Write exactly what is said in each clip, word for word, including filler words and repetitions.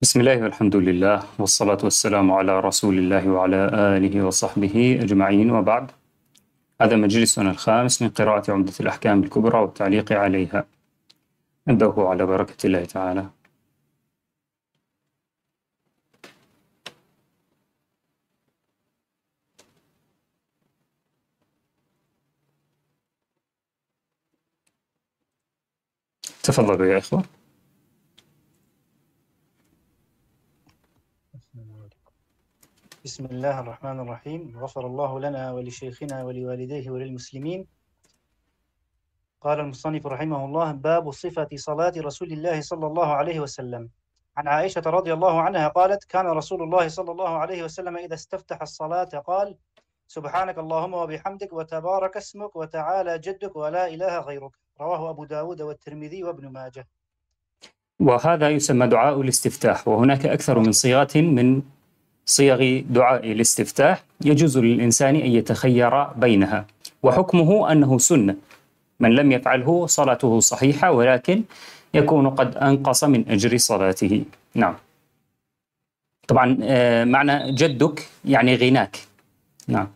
بسم الله والحمد لله والصلاة والسلام على رسول الله وعلى آله وصحبه أجمعين، وبعد. هذا مجلسنا الخامس من قراءة عمدة الأحكام الكبرى والتعليق عليها. نبدأه على بركة الله تعالى. تفضلوا يا إخوة. بسم الله الرحمن الرحيم. غفر الله لنا ولشيخنا ولوالديه وللمسلمين. قال المصنف رحمه الله: باب صفة صلاة رسول الله صلى الله عليه وسلم. عن عائشة رضي الله عنها قالت: كان رسول الله صلى الله عليه وسلم إذا استفتح الصلاة قال: سبحانك اللهم وبحمدك وتبارك اسمك وتعالى جدك ولا إله غيرك. رواه أبو داود والترمذي وابن ماجه. وهذا يسمى دعاء الاستفتاح، وهناك أكثر من صيغة من صيغ دعاء الاستفتاح يجوز للإنسان أن يتخير بينها، وحكمه أنه سنة. من لم يفعله صلاته صحيحة، ولكن يكون قد أنقص من أجر صلاته. نعم. طبعا معنى جدك يعني غناك. نعم.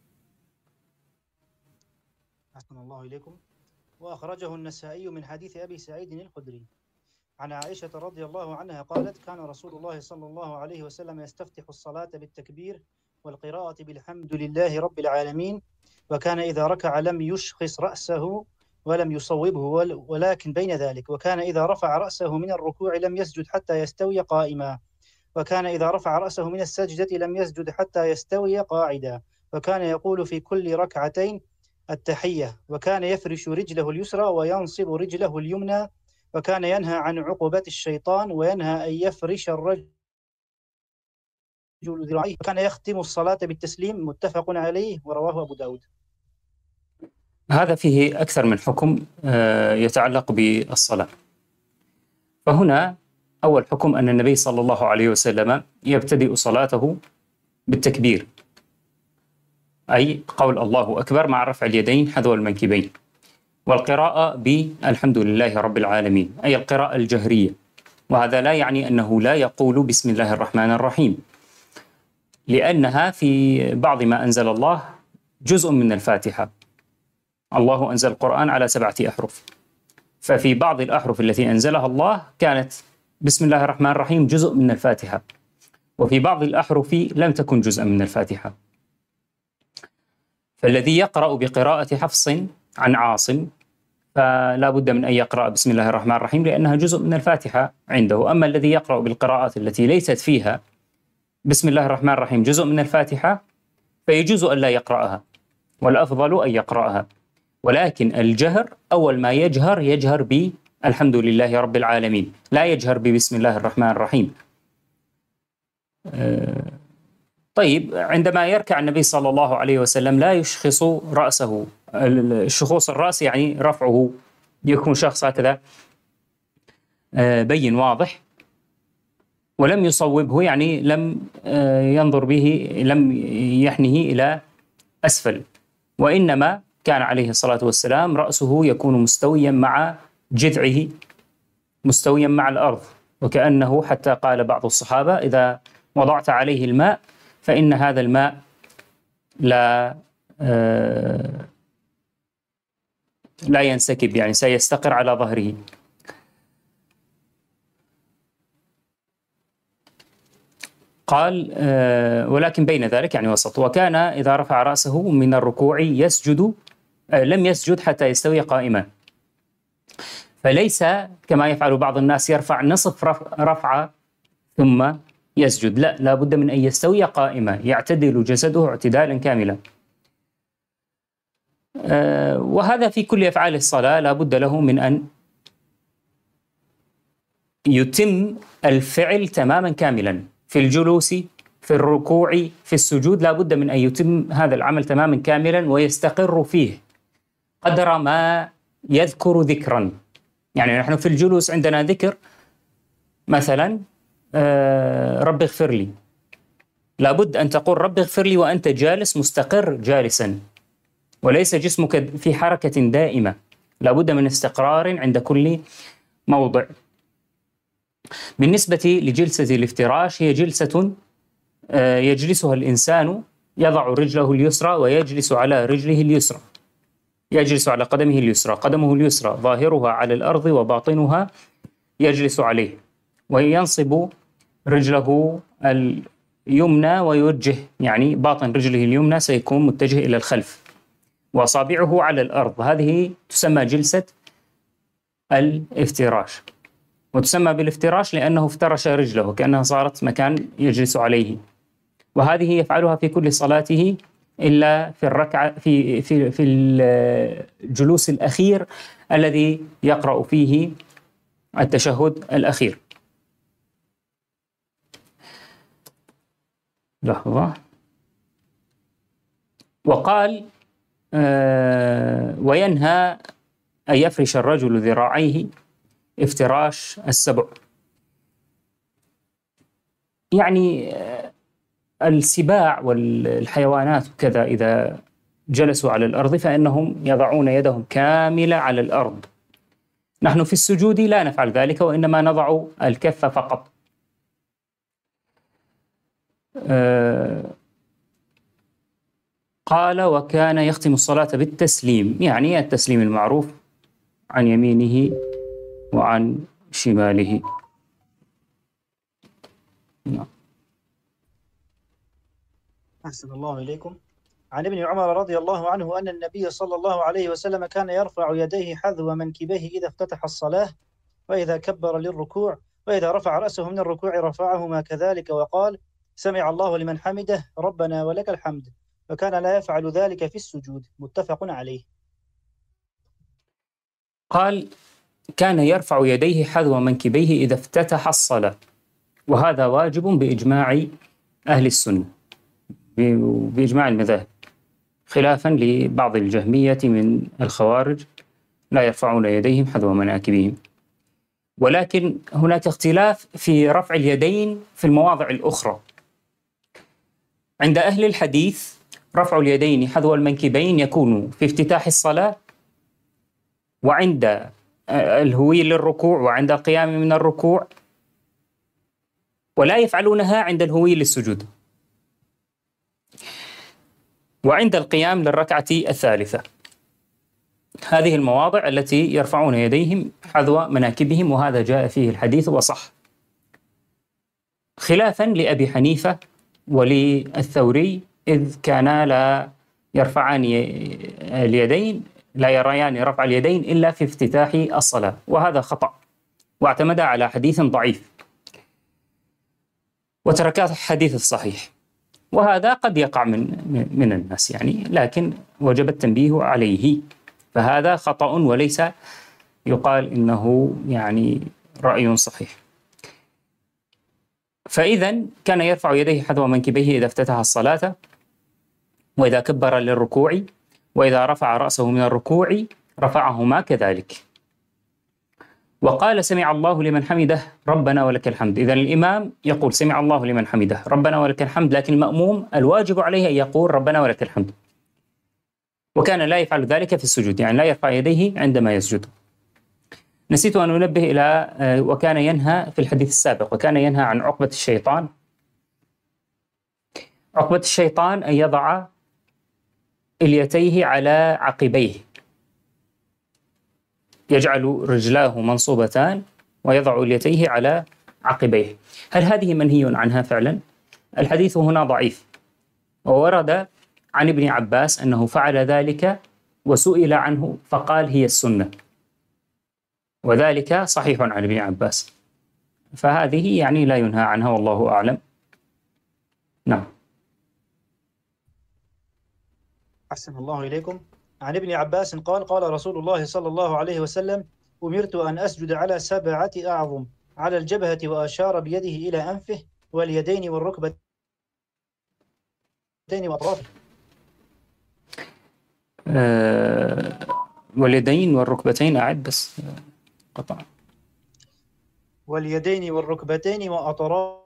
أحسن الله إليكم. وأخرجه النسائي من حديث أبي سعيد الخدري عن عائشة رضي الله عنها قالت: كان رسول الله صلى الله عليه وسلم يستفتح الصلاة بالتكبير والقراءة بالحمد لله رب العالمين، وكان إذا ركع لم يشخص رأسه ولم يصوبه ولكن بين ذلك، وكان إذا رفع رأسه من الركوع لم يسجد حتى يستوي قائما، وكان إذا رفع رأسه من السجدة لم يسجد حتى يستوي قاعدا، وكان يقول في كل ركعتين التحية، وكان يفرش رجله اليسرى وينصب رجله اليمنى، وكان ينهى عن عقوبة الشيطان وينهى أن يفرش الرجل ذراعيه، وكان يختم الصلاة بالتسليم. متفق عليه ورواه أبو داود. هذا فيه أكثر من حكم يتعلق بالصلاة. فهنا أول حكم أن النبي صلى الله عليه وسلم يبتدئ صلاته بالتكبير، أي قول الله أكبر مع رفع اليدين حذو المنكبين، والقراءة بالحمد لله رب العالمين، أي القراءة الجهرية. وهذا لا يعني أنه لا يقول بسم الله الرحمن الرحيم، لأنها في بعض ما أنزل الله جزء من الفاتحة. الله أنزل القرآن على سبعة أحرف، ففي بعض الأحرف التي أنزلها الله كانت بسم الله الرحمن الرحيم جزء من الفاتحة، وفي بعض الأحرف لم تكن جزءا من الفاتحة. فالذي يقرأ بقراءة حفص عن عاصم فلا بد من أن يقرأ بسم الله الرحمن الرحيم، لأنها جزء من الفاتحة عنده. أما الذي يقرأ بالقراءات التي ليست فيها بسم الله الرحمن الرحيم جزء من الفاتحة فيجوز أن لا يقرأها، والأفضل أن يقرأها. ولكن الجهر أول ما يجهر يجهر بالحمد لله رب العالمين، لا يجهر ببسم الله الرحمن الرحيم. أه طيب، عندما يركع النبي صلى الله عليه وسلم لا يشخص رأسه. الشخوص الرأس يعني رفعه، يكون شخص هكذا بين واضح، ولم يصوبه يعني لم ينظر به، لم يحنه إلى أسفل، وإنما كان عليه الصلاة والسلام رأسه يكون مستويا مع جذعه، مستويا مع الأرض، وكأنه حتى قال بعض الصحابة: إذا وضعت عليه الماء فإن هذا الماء لا آه لا ينسكب، يعني سيستقر على ظهره. قال آه ولكن بين ذلك يعني وسط. وكان إذا رفع رأسه من الركوع يسجد آه لم يسجد حتى يستوي قائما، فليس كما يفعل بعض الناس يرفع نصف رفع ثم يسجد، لا، لا بد من أن يستوي قائما، يعتدل جسده اعتدالا كاملا. أه وهذا في كل أفعال الصلاة لا بد له من أن يتم الفعل تماما كاملا، في الجلوس، في الركوع، في السجود، لا بد من أن يتم هذا العمل تماما كاملا ويستقر فيه قدر ما يذكر ذكرا. يعني نحن في الجلوس عندنا ذكر، مثلا آه رب اغفر لي، لابد أن تقول رب اغفر لي وأنت جالس مستقر جالسا، وليس جسمك في حركة دائمة، لابد من استقرار عند كل موضع. بالنسبة لجلسة الافتراش هي جلسة يجلسها الإنسان، يضع رجله اليسرى ويجلس على رجله اليسرى، يجلس على قدمه اليسرى، قدمه اليسرى ظاهرها على الأرض وباطنها يجلس عليه، وينصب رجله اليمنى ويوجه، يعني باطن رجله اليمنى سيكون متجه إلى الخلف وأصابعه على الأرض. هذه تسمى جلسة الافتراش، وتسمى بالافتراش لأنه افترش رجله كأنها صارت مكان يجلس عليه. وهذه يفعلها في كل صلاته إلا في الركعة في في في الجلوس الأخير الذي يقرأ فيه التشهد الأخير. لحظة. وقال آه وينهى أن يفرش الرجل ذراعيه افتراش السبع، يعني السباع والحيوانات كذا إذا جلسوا على الأرض فإنهم يضعون يدهم كاملة على الأرض. نحن في السجود لا نفعل ذلك، وإنما نضع الكف فقط. آه قال وكان يختم الصلاة بالتسليم، يعني التسليم المعروف عن يمينه وعن شماله. نعم. أحسن الله إليكم. عن ابن عمر رضي الله عنه أن النبي صلى الله عليه وسلم كان يرفع يديه حذو منكبيه إذا افتتح الصلاة وإذا كبر للركوع، وإذا رفع رأسه من الركوع رفعهما كذلك، وقال سمع الله لمن حمده ربنا ولك الحمد، وكان لا يفعل ذلك في السجود. متفق عليه. قال كان يرفع يديه حذو منكبيه إذا افتتح الصلاة، وهذا واجب بإجماع أهل السنة بإجماع المذاهب، خلافا لبعض الجهمية من الخوارج لا يرفعون يديهم حذو مناكبهم. ولكن هناك اختلاف في رفع اليدين في المواضع الأخرى. عند أهل الحديث رفع اليدين حذو المنكبين يكون في افتتاح الصلاة، وعند الهوي للركوع، وعند القيام من الركوع، ولا يفعلونها عند الهوي للسجود، وعند القيام للركعة الثالثة. هذه المواضع التي يرفعون يديهم حذو مناكبهم، وهذا جاء فيه الحديث وصح، خلافا لأبي حنيفة وللثوري، إذ كانا لا يرفعان اليدين لا يريان رفع اليدين إلا في افتتاح الصلاة، وهذا خطأ، واعتمد على حديث ضعيف وترك الحديث الصحيح، وهذا قد يقع من من الناس يعني، لكن وجب التنبيه عليه، فهذا خطأ وليس يقال إنه يعني رأي صحيح. فإذا كان يرفع يديه حذو منكبيه إذا افتتح الصلاة، وإذا كبر للركوع، وإذا رفع رأسه من الركوع رفعهما كذلك. وقال سمع الله لمن حمده ربنا ولك الحمد. إذا الإمام يقول سمع الله لمن حمده ربنا ولك الحمد، لكن المأموم الواجب عليه أن يقول ربنا ولك الحمد، وكان لا يفعل ذلك في السجود، يعني لا يرفع يديه عندما يسجد. نسيت أن أنبه إلى وكان ينهى في الحديث السابق، وكان ينهى عن عقبة الشيطان. عقبة الشيطان أن يضع إليتيه على عقبيه، يجعل رجلاه منصوبتان ويضع إليتيه على عقبيه. هل هذه منهي عنها فعلا؟ الحديث هنا ضعيف، وورد عن ابن عباس أنه فعل ذلك وسئل عنه فقال هي السنة، وذلك صحيح عن ابن عباس، فهذه يعني لا ينهى عنها والله أعلم. نعم. أحسن الله إليكم. عن ابن عباس قال قال رسول الله صلى الله عليه وسلم أمرت أن أسجد على سبعة أعظم، على الجبهة، وأشار بيده إلى أنفه واليدين والركبتين وأطرافه. أه واليدين والركبتين أعد بس قطع. واليدين والركبتين وأطراف.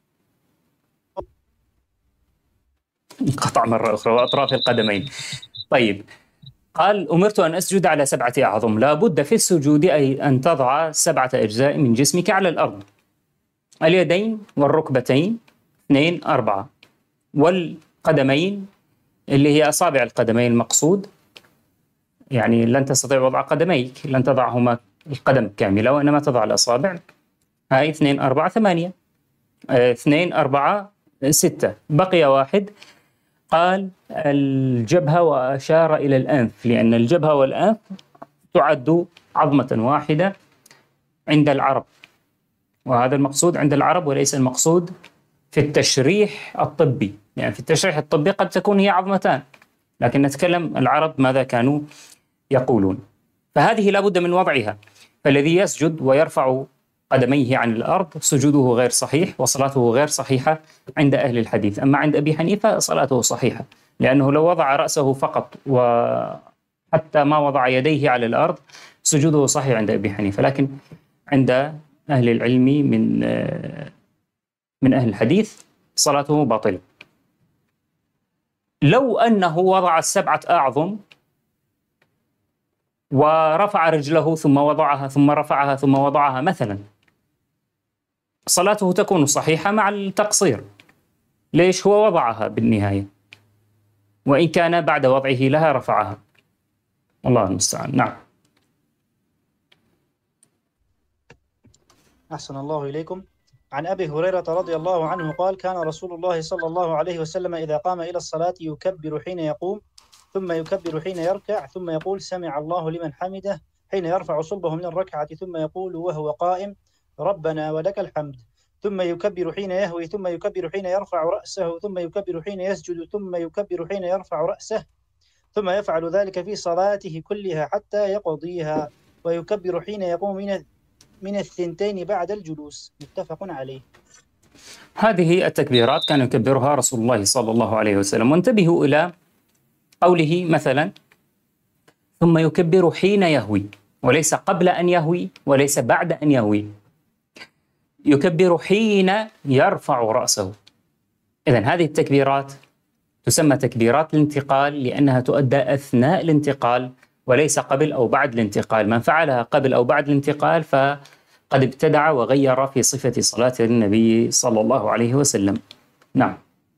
قطع مرة أخرى وأطراف القدمين. طيب، قال أمرت أن أسجد على سبعة أعظم، لا بد في السجود أي أن تضع سبعة أجزاء من جسمك على الأرض، اليدين والركبتين اثنين أربعة، والقدمين اللي هي أصابع القدمين المقصود، يعني لن تستطيع وضع قدميك، لن تضعهما القدم كاملة وإنما تضع الأصابع. هاي اثنين أربعة ثمانية، اه اثنين أربعة ستة، بقي واحد. قال الجبهة وأشار إلى الأنف، لأن الجبهة والأنف تعد عظمة واحدة عند العرب، وهذا المقصود عند العرب وليس المقصود في التشريح الطبي، يعني في التشريح الطبي قد تكون هي عظمتان، لكن نتكلم العرب ماذا كانوا يقولون. فهذه لا بد من وضعها، فالذي يسجد ويرفع قدميه عن الأرض سجوده غير صحيح وصلاته غير صحيحة عند أهل الحديث. أما عند أبي حنيفة صلاته صحيحة، لأنه لو وضع رأسه فقط وحتى ما وضع يديه على الأرض سجوده صحيح عند أبي حنيفة، لكن عند أهل العلم من من أهل الحديث صلاته باطلة. لو أنه وضع السبعة أعظم ورفع رجله ثم وضعها ثم رفعها ثم وضعها مثلا، صلاته تكون صحيحة مع التقصير. ليش؟ هو وضعها بالنهاية، وإن كان بعد وضعه لها رفعها، الله المستعان. نعم. أحسن الله إليكم. عن أبي هريرة رضي الله عنه قال: كان رسول الله صلى الله عليه وسلم إذا قام إلى الصلاة يكبر حين يقوم، ثم يكبر حين يركع، ثم يقول سمع الله لمن حمده، حين يرفع صلبه من الركعة، ثم يقول وهو قائم ربنا ولك الحمد، ثم يكبر حين يهوي، ثم يكبر حين يرفع رأسه، ثم يكبر حين يسجد، ثم يكبر حين يرفع رأسه، ثم يفعل ذلك في صلاته كلها حتى يقضيها، ويكبر حين يقوم من من الثنتين بعد الجلوس. متفق عليه. هذه التكبيرات كان يكبرها رسول الله صلى الله عليه وسلم. وانتبهوا إلى قوله مثلا ثم يكبر حين يهوي، وليس قبل أن يهوي وليس بعد أن يهوي، يكبر حين يرفع رأسه. إذن هذه التكبيرات تسمى تكبيرات الانتقال، لأنها تؤدى أثناء الانتقال وليس قبل أو بعد الانتقال. من فعلها قبل أو بعد الانتقال فقد ابتدع وغير في صفة صلاة النبي صلى الله عليه وسلم. نعم.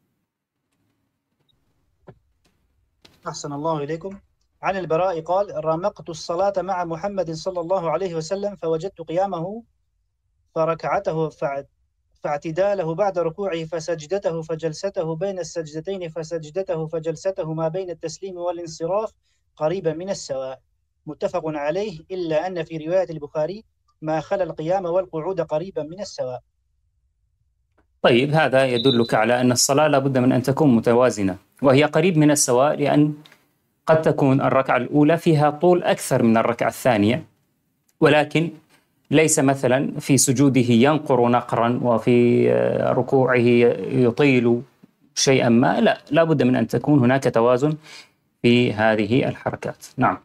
أحسن الله إليكم. عن البراء قال: رمقت الصلاة مع محمد صلى الله عليه وسلم فوجدت قيامه فركعته فاعتداله بعد ركوعه فسجدته فجلسته بين السجدتين فسجدته فجلسته ما بين التسليم والانصراف قريبا من السواء. متفق عليه، إلا أن في رواية البخاري ما خلا القيام والقعود قريبا من السواء. طيب، هذا يدلك على أن الصلاة لابد من أن تكون متوازنة، وهي قريب من السواء، لأن قد تكون الركعة الأولى فيها طول أكثر من الركعة الثانية، ولكن ليس مثلا في سجوده ينقر نقرا وفي ركوعه يطيل شيئا ما، لا، لابد من أن تكون هناك توازن في هذه الحركات. نعم.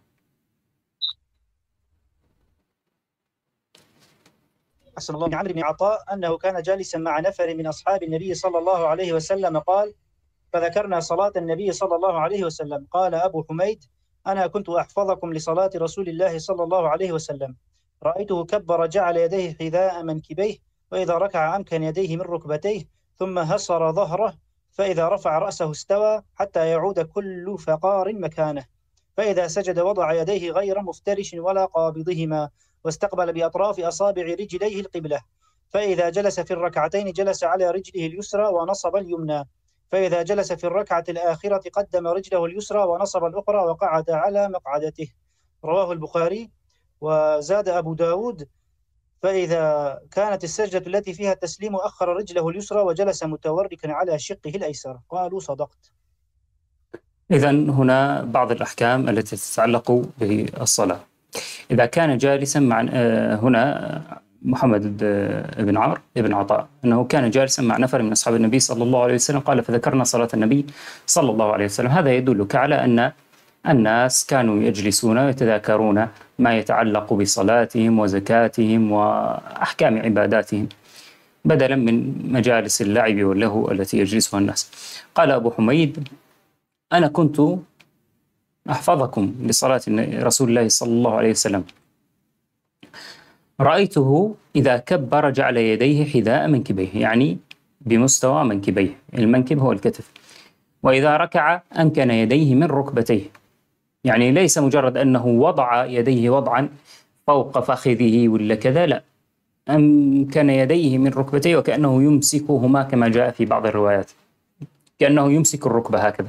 أحسن الله. عن عمرو بن عطاء أنه كان جالسا مع نفر من أصحاب النبي صلى الله عليه وسلم قال: فذكرنا صلاة النبي صلى الله عليه وسلم. قال أبو حميد: أنا كنت أحفظكم لصلاة رسول الله صلى الله عليه وسلم، رأيته كبر جعل يديه حذاء منكبيه، وإذا ركع أمكن يديه من ركبتيه، ثم هصر ظهره، فإذا رفع رأسه استوى حتى يعود كل فقار مكانه، فإذا سجد وضع يديه غير مفترش ولا قابضهما، واستقبل بأطراف أصابع رجليه القبلة، فإذا جلس في الركعتين جلس على رجله اليسرى ونصب اليمنى، فإذا جلس في الركعة الآخرة قدم رجله اليسرى ونصب الأخرى وقعد على مقعدته. رواه البخاري. وزاد أبو داود: فإذا كانت السجدة التي فيها التسليم أخر رجله اليسرى وجلس متوركا على شقه الأيسر. قالوا صدقت. إذن هنا بعض الأحكام التي تتعلق بالصلاة. إذا كان جالسا مع هنا محمد بن عمرو بن عطاء أنه كان جالسا مع نفر من أصحاب النبي صلى الله عليه وسلم، قال: فذكرنا صلاة النبي صلى الله عليه وسلم. هذا يدلك على أن الناس كانوا يجلسون ويتذاكرون ما يتعلق بصلاتهم وزكاتهم وأحكام عباداتهم، بدلا من مجالس اللعب واللهو التي يجلسها الناس. قال أبو حميد: أنا كنت أحفظكم لصلاة رسول الله صلى الله عليه وسلم، رأيته إذا كبر جعل يديه حذاء منكبيه، يعني بمستوى منكبيه، المنكب هو الكتف. وإذا ركع أمكن يديه من ركبتيه، يعني ليس مجرد أنه وضع يديه وضعا فوق فخذه ولا كذا، لا، أمكن يديه من ركبتيه وكأنه يمسكهما كما جاء في بعض الروايات، كأنه يمسك الركبة هكذا.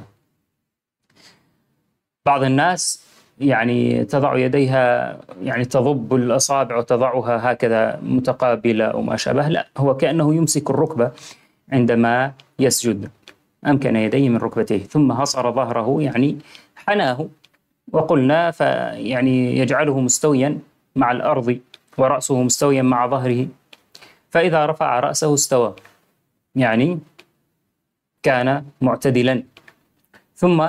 بعض الناس يعني تضع يديها، يعني تضب الأصابع وتضعها هكذا متقابلة أو ما شابه، لا، هو كأنه يمسك الركبة عندما يسجد. أمكن يديه من ركبتيه ثم هصر ظهره، يعني حناه، وقلنا فيعني يجعله مستويا مع الأرض ورأسه مستويا مع ظهره، فإذا رفع رأسه استوى، يعني كان معتدلا. ثم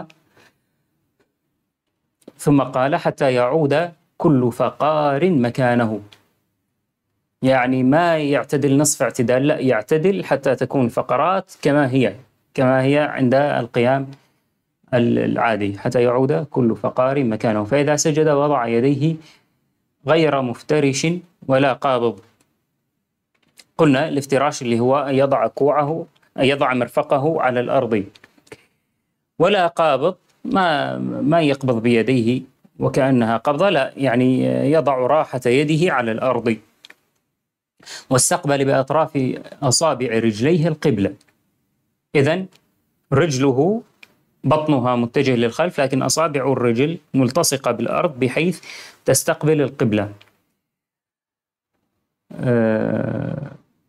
ثم قال حتى يعود كل فقار مكانه، يعني ما يعتدل نصف اعتدال، لا، يعتدل حتى تكون الفقرات كما هي كما هي عند القيام العادي، حتى يعود كل فقار مكانه. فإذا سجد وضع يديه غير مفترش ولا قابض. قلنا الافتراش اللي هو يضع كوعه، يضع مرفقه على الأرض، ولا قابض ما ما يقبض بيديه وكأنها قبضة، لا، يعني يضع راحة يده على الأرض. واستقبل بأطراف أصابع رجليه القبلة، إذن رجله بطنها متجه للخلف، لكن أصابع الرجل ملتصقة بالأرض بحيث تستقبل القبلة. أه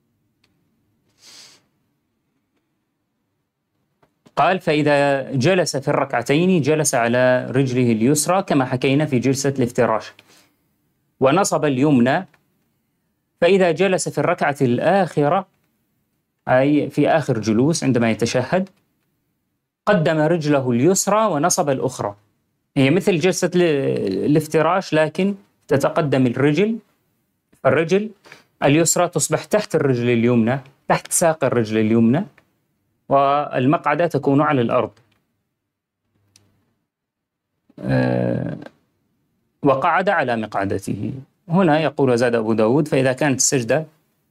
قال فإذا جلس في الركعتين جلس على رجله اليسرى كما حكينا في جلسة الافتراش، ونصب اليمنى. فإذا جلس في الركعة الآخرة، أي في آخر جلوس عندما يتشهد، قدم رجله اليسرى ونصب الأخرى. هي مثل جلسة الافتراش، لكن تتقدم الرجل، الرجل اليسرى تصبح تحت الرجل اليمنى، تحت ساق الرجل اليمنى، والمقعدة تكون على الأرض. أه وقعد على مقعدته. هنا يقول وزاد أبو داود فإذا كانت السجدة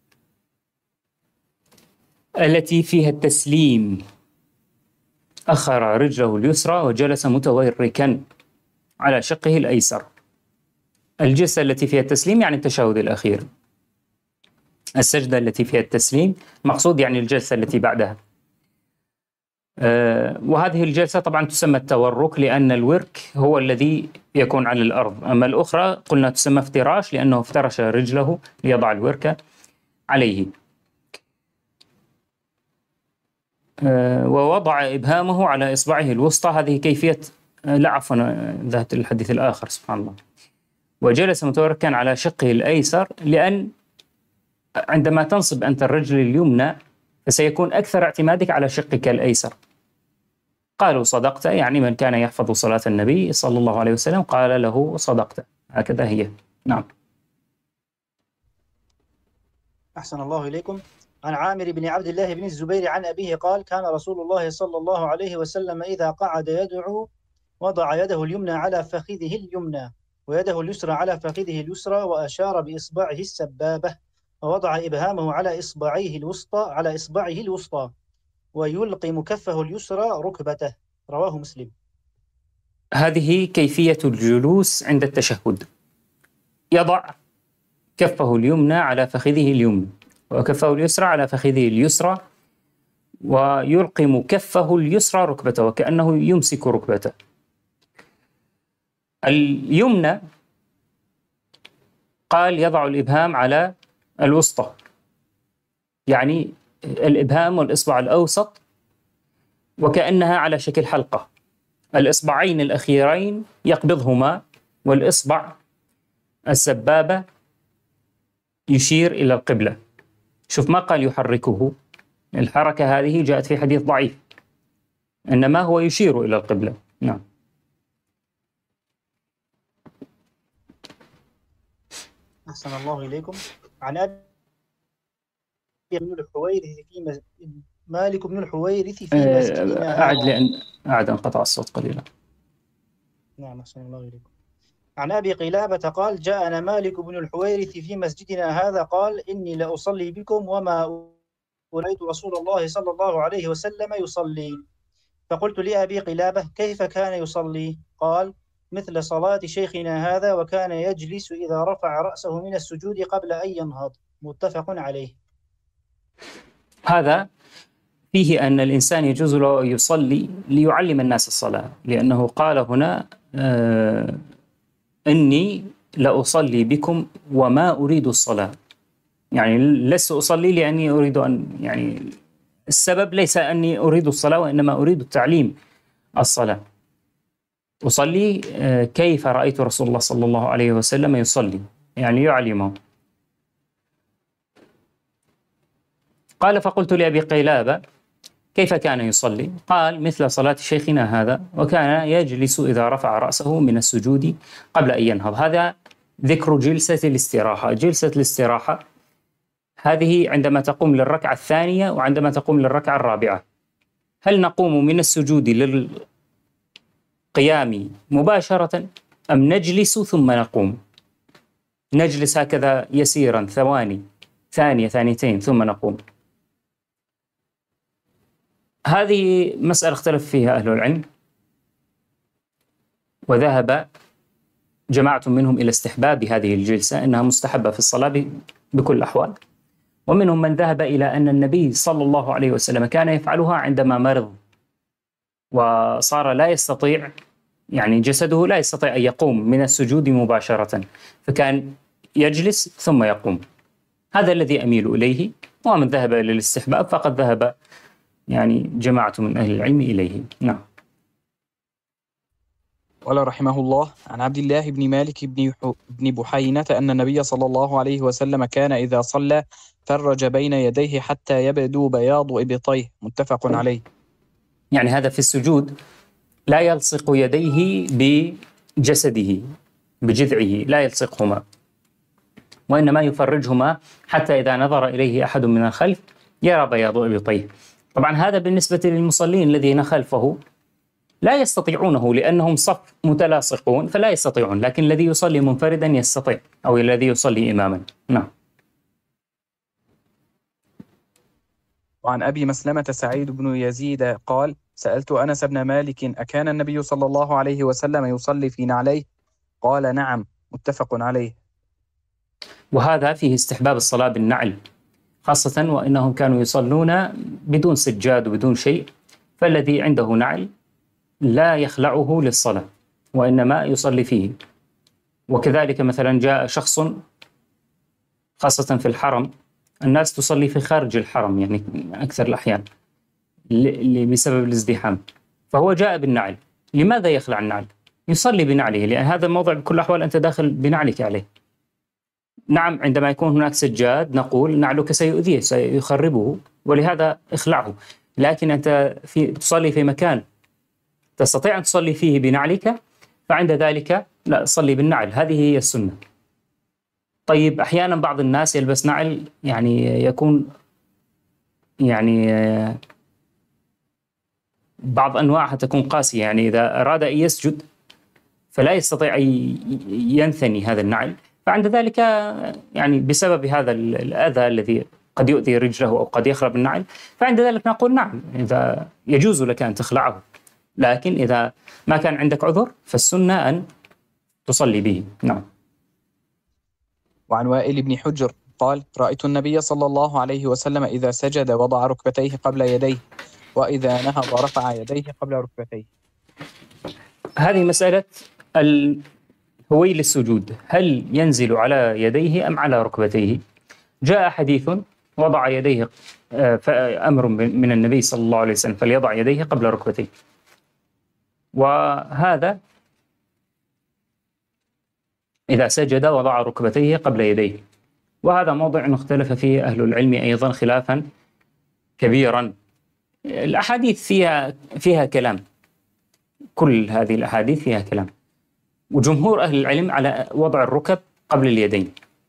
التي فيها التسليم أخر رجله اليسرى وجلس متوركا على شقه الأيسر. الجلسة التي فيها التسليم يعني التشهد الأخير. السجدة التي فيها التسليم مقصود يعني الجلسة التي بعدها. أه وهذه الجلسة طبعا تسمى التورك، لأن الورك هو الذي يكون على الأرض، أما الأخرى قلنا تسمى افتراش لأنه افترش رجله ليضع الورك عليه. أه ووضع إبهامه على إصبعه الوسطى، هذه كيفية، أه لا عفوا ذهبت للحديث الآخر سبحان الله. وجلس متوركا على شقه الأيسر، لأن عندما تنصب أنت الرجل اليمنى فسيكون أكثر اعتمادك على شقك الأيسر. قالوا صدقت، يعني من كان يحفظ صلاة النبي صلى الله عليه وسلم قال له صدقت، هكذا هي. نعم. أحسن الله إليكم. عن عامر بن عبد الله بن الزبير عن أبيه قال كان رسول الله صلى الله عليه وسلم إذا قعد يدعو وضع يده اليمنى على فخذه اليمنى ويده اليسرى على فخذه اليسرى، وأشار بإصبعه السبابة، ووضع إبهامه على إصبعيه الوسطى على إصبعه الوسطى، ويلقم كفه اليسرى ركبته. رواه مسلم. هذه كيفية الجلوس عند التشهد. يضع كفه اليمنى على فخذه اليمنى وكفه اليسرى على فخذه اليسرى، ويلقم كفه اليسرى ركبته وكأنه يمسك ركبته. اليمنى قال يضع الإبهام على الوسطى، يعني الإبهام والإصبع الأوسط وكأنها على شكل حلقة، الإصبعين الأخيرين يقبضهما، والإصبع السبابة يشير إلى القبلة. شوف ما قال يحركه، الحركة هذه جاءت في حديث ضعيف، إنما هو يشير إلى القبلة. نعم. أحسن الله إليكم. عن أبي بن الحويرث في مز... مالك بن الحويرث في مسجدنا أعد هذا. لأن أعد انقطع الصوت قليلا. نعم أحسن الله إليكم. عن أبي قلابة قال جاءنا مالك بن الحويرث في مسجدنا هذا قال إني لأصلي بكم وما رأيت رسول الله صلى الله عليه وسلم يصلي. فقلت لأبي قلابة كيف كان يصلي؟ قال مثل صلاة شيخنا هذا وكان يجلس إذا رفع رأسه من السجود قبل أن ينهض. متفق عليه. هذا فيه أن الإنسان يجوز له أن يصلي ليعلم الناس الصلاة، لأنه قال هنا آه إني لأصلي بكم وما أريد الصلاة، يعني لست أصلي لأني أريد أن، يعني السبب ليس أني أريد الصلاة وإنما أريد تعليم الصلاة. أصلي آه كيف رأيت رسول الله صلى الله عليه وسلم يصلي، يعني يعلمه. قال فقلت لأبي قلابة كيف كان يصلي؟ قال مثل صلاة شيخنا هذا وكان يجلس إذا رفع رأسه من السجود قبل أن ينهض. هذا ذكر جلسة الاستراحة. جلسة الاستراحة هذه عندما تقوم للركعة الثانية وعندما تقوم للركعة الرابعة. هل نقوم من السجود للقيام مباشرة أم نجلس ثم نقوم؟ نجلس هكذا يسيرا ثواني، ثانية ثانيتين ثم نقوم. هذه مسألة اختلف فيها أهل العلم، وذهب جماعة منهم إلى استحباب هذه الجلسة، إنها مستحبة في الصلاة بكل الأحوال. ومنهم من ذهب إلى أن النبي صلى الله عليه وسلم كان يفعلها عندما مرض وصار لا يستطيع، يعني جسده لا يستطيع أن يقوم من السجود مباشرة، فكان يجلس ثم يقوم. هذا الذي أميل إليه. ومن ذهب إلى الاستحباب فقد ذهب يعني جماعة من أهل العلم إليه. نعم. قال رحمه الله عن عبد الله بن مالك بن بن بحينة أن النبي صلى الله عليه وسلم كان إذا صلى فرج بين يديه حتى يبدو بياض إبطيه. متفق عليه. يعني هذا في السجود لا يلصق يديه بجسده بجذعه، لا يلصقهما، وإنما يفرجهما حتى إذا نظر إليه أحد من الخلف يرى بياض إبطيه. طبعا هذا بالنسبة للمصلين الذين خلفه لا يستطيعونه لأنهم صف متلاصقون فلا يستطيعون، لكن الذي يصلي منفردا يستطيع، أو الذي يصلي إماما. نعم. وعن أبي مسلمة سعيد بن يزيد قال سألت أنس بن مالك أكان النبي صلى الله عليه وسلم يصلي في نعليه؟ قال نعم. متفق عليه. وهذا فيه استحباب الصلاة بالنعل، خاصة وإنهم كانوا يصلون بدون سجاد وبدون شيء، فالذي عنده نعل لا يخلعه للصلاة وإنما يصلي فيه. وكذلك مثلا جاء شخص، خاصة في الحرم، الناس تصلي في خارج الحرم يعني أكثر الأحيان بسبب الازدحام، فهو جاء بالنعل. لماذا يخلع النعل؟ يصلي بنعله، لأن هذا الموضع بكل الأحوال أنت داخل بنعلك عليه. نعم، عندما يكون هناك سجاد نقول نعلك سيؤذيه سيخربه، ولهذا اخلعه. لكن أنت في تصلي في مكان تستطيع أن تصلي فيه بنعلك، فعند ذلك لا، صلي بالنعل. هذه هي السنة. طيب أحيانا بعض الناس يلبس نعل يعني يكون يعني بعض أنواعها تكون قاسية، يعني إذا أراد أن يسجد فلا يستطيع أن ينثني هذا النعل، فعند ذلك يعني بسبب هذا الأذى الذي قد يؤذي رجله أو قد يخرب النعل، فعند ذلك نقول نعم، إذا يجوز لك أن تخلعه، لكن إذا ما كان عندك عذر فالسنة أن تصلي به. نعم. وعن وائل بن حجر قال رأيت النبي صلى الله عليه وسلم إذا سجد وضع ركبتيه قبل يديه، وإذا نهض رفع يديه قبل ركبتيه. هذه مسألة الهويل السجود، هل ينزل على يديه أم على ركبتيه؟ جاء حديث وضع يديه، أمر من النبي صلى الله عليه وسلم فليضع يديه قبل ركبتيه، وهذا إذا سجد وضع ركبتيه قبل يديه. وهذا موضع اختلف فيه أهل العلم أيضا خلافا كبيرا. الأحاديث فيها فيها كلام، كل هذه الأحاديث فيها كلام، وجمهور أهل العلم على وضع الركب قبل اليدين،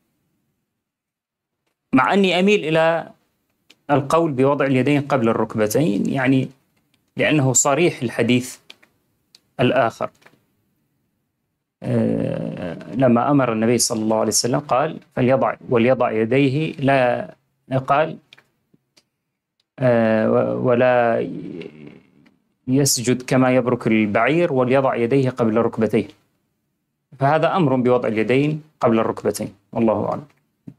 مع أني أميل إلى القول بوضع اليدين قبل الركبتين، يعني لأنه صريح الحديث الآخر لما أمر النبي صلى الله عليه وسلم قال فليضع وليضع يديه، لا قال ولا يسجد كما يبرك البعير وليضع يديه قبل ركبتيه، فهذا أمر بوضع اليدين قبل الركبتين، والله أعلم.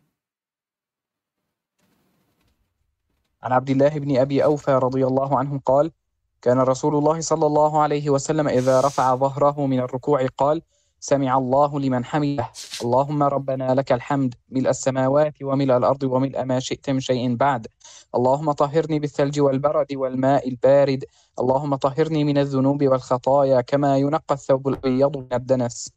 عن عبد الله بن أبي أوفى رضي الله عنه قال: كان رسول الله صلى الله عليه وسلم إذا رفع ظهره من الركوع قال: سمع الله لمن حمده، اللهم ربنا لك الحمد ملء السماوات وملء الأرض وملء ما شئت من شيء بعد، اللهم طهرني بالثلج والبرد والماء البارد، اللهم طهرني من الذنوب والخطايا كما ينقى الثوب الأبيض من الدنس.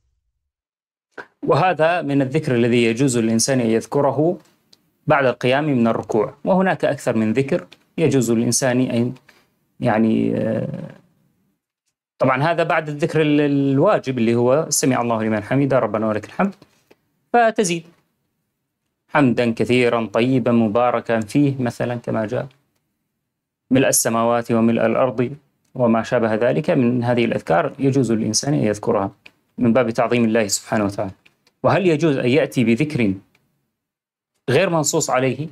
وهذا من الذكر الذي يجوز للإنسان أن يذكره بعد القيام من الركوع، وهناك أكثر من ذكر يجوز للإنسان أن يعني طبعا هذا بعد الذكر الواجب اللي هو سمع الله لمن حمده ربنا ولك الحمد، فتزيد حمدا كثيرا طيبا مباركا فيه مثلا كما جاء ملء السماوات وملء الأرض وما شابه ذلك من هذه الأذكار يجوز للإنسان أن يذكرها من باب تعظيم الله سبحانه وتعالى. وهل يجوز أن يأتي بذكر غير منصوص عليه؟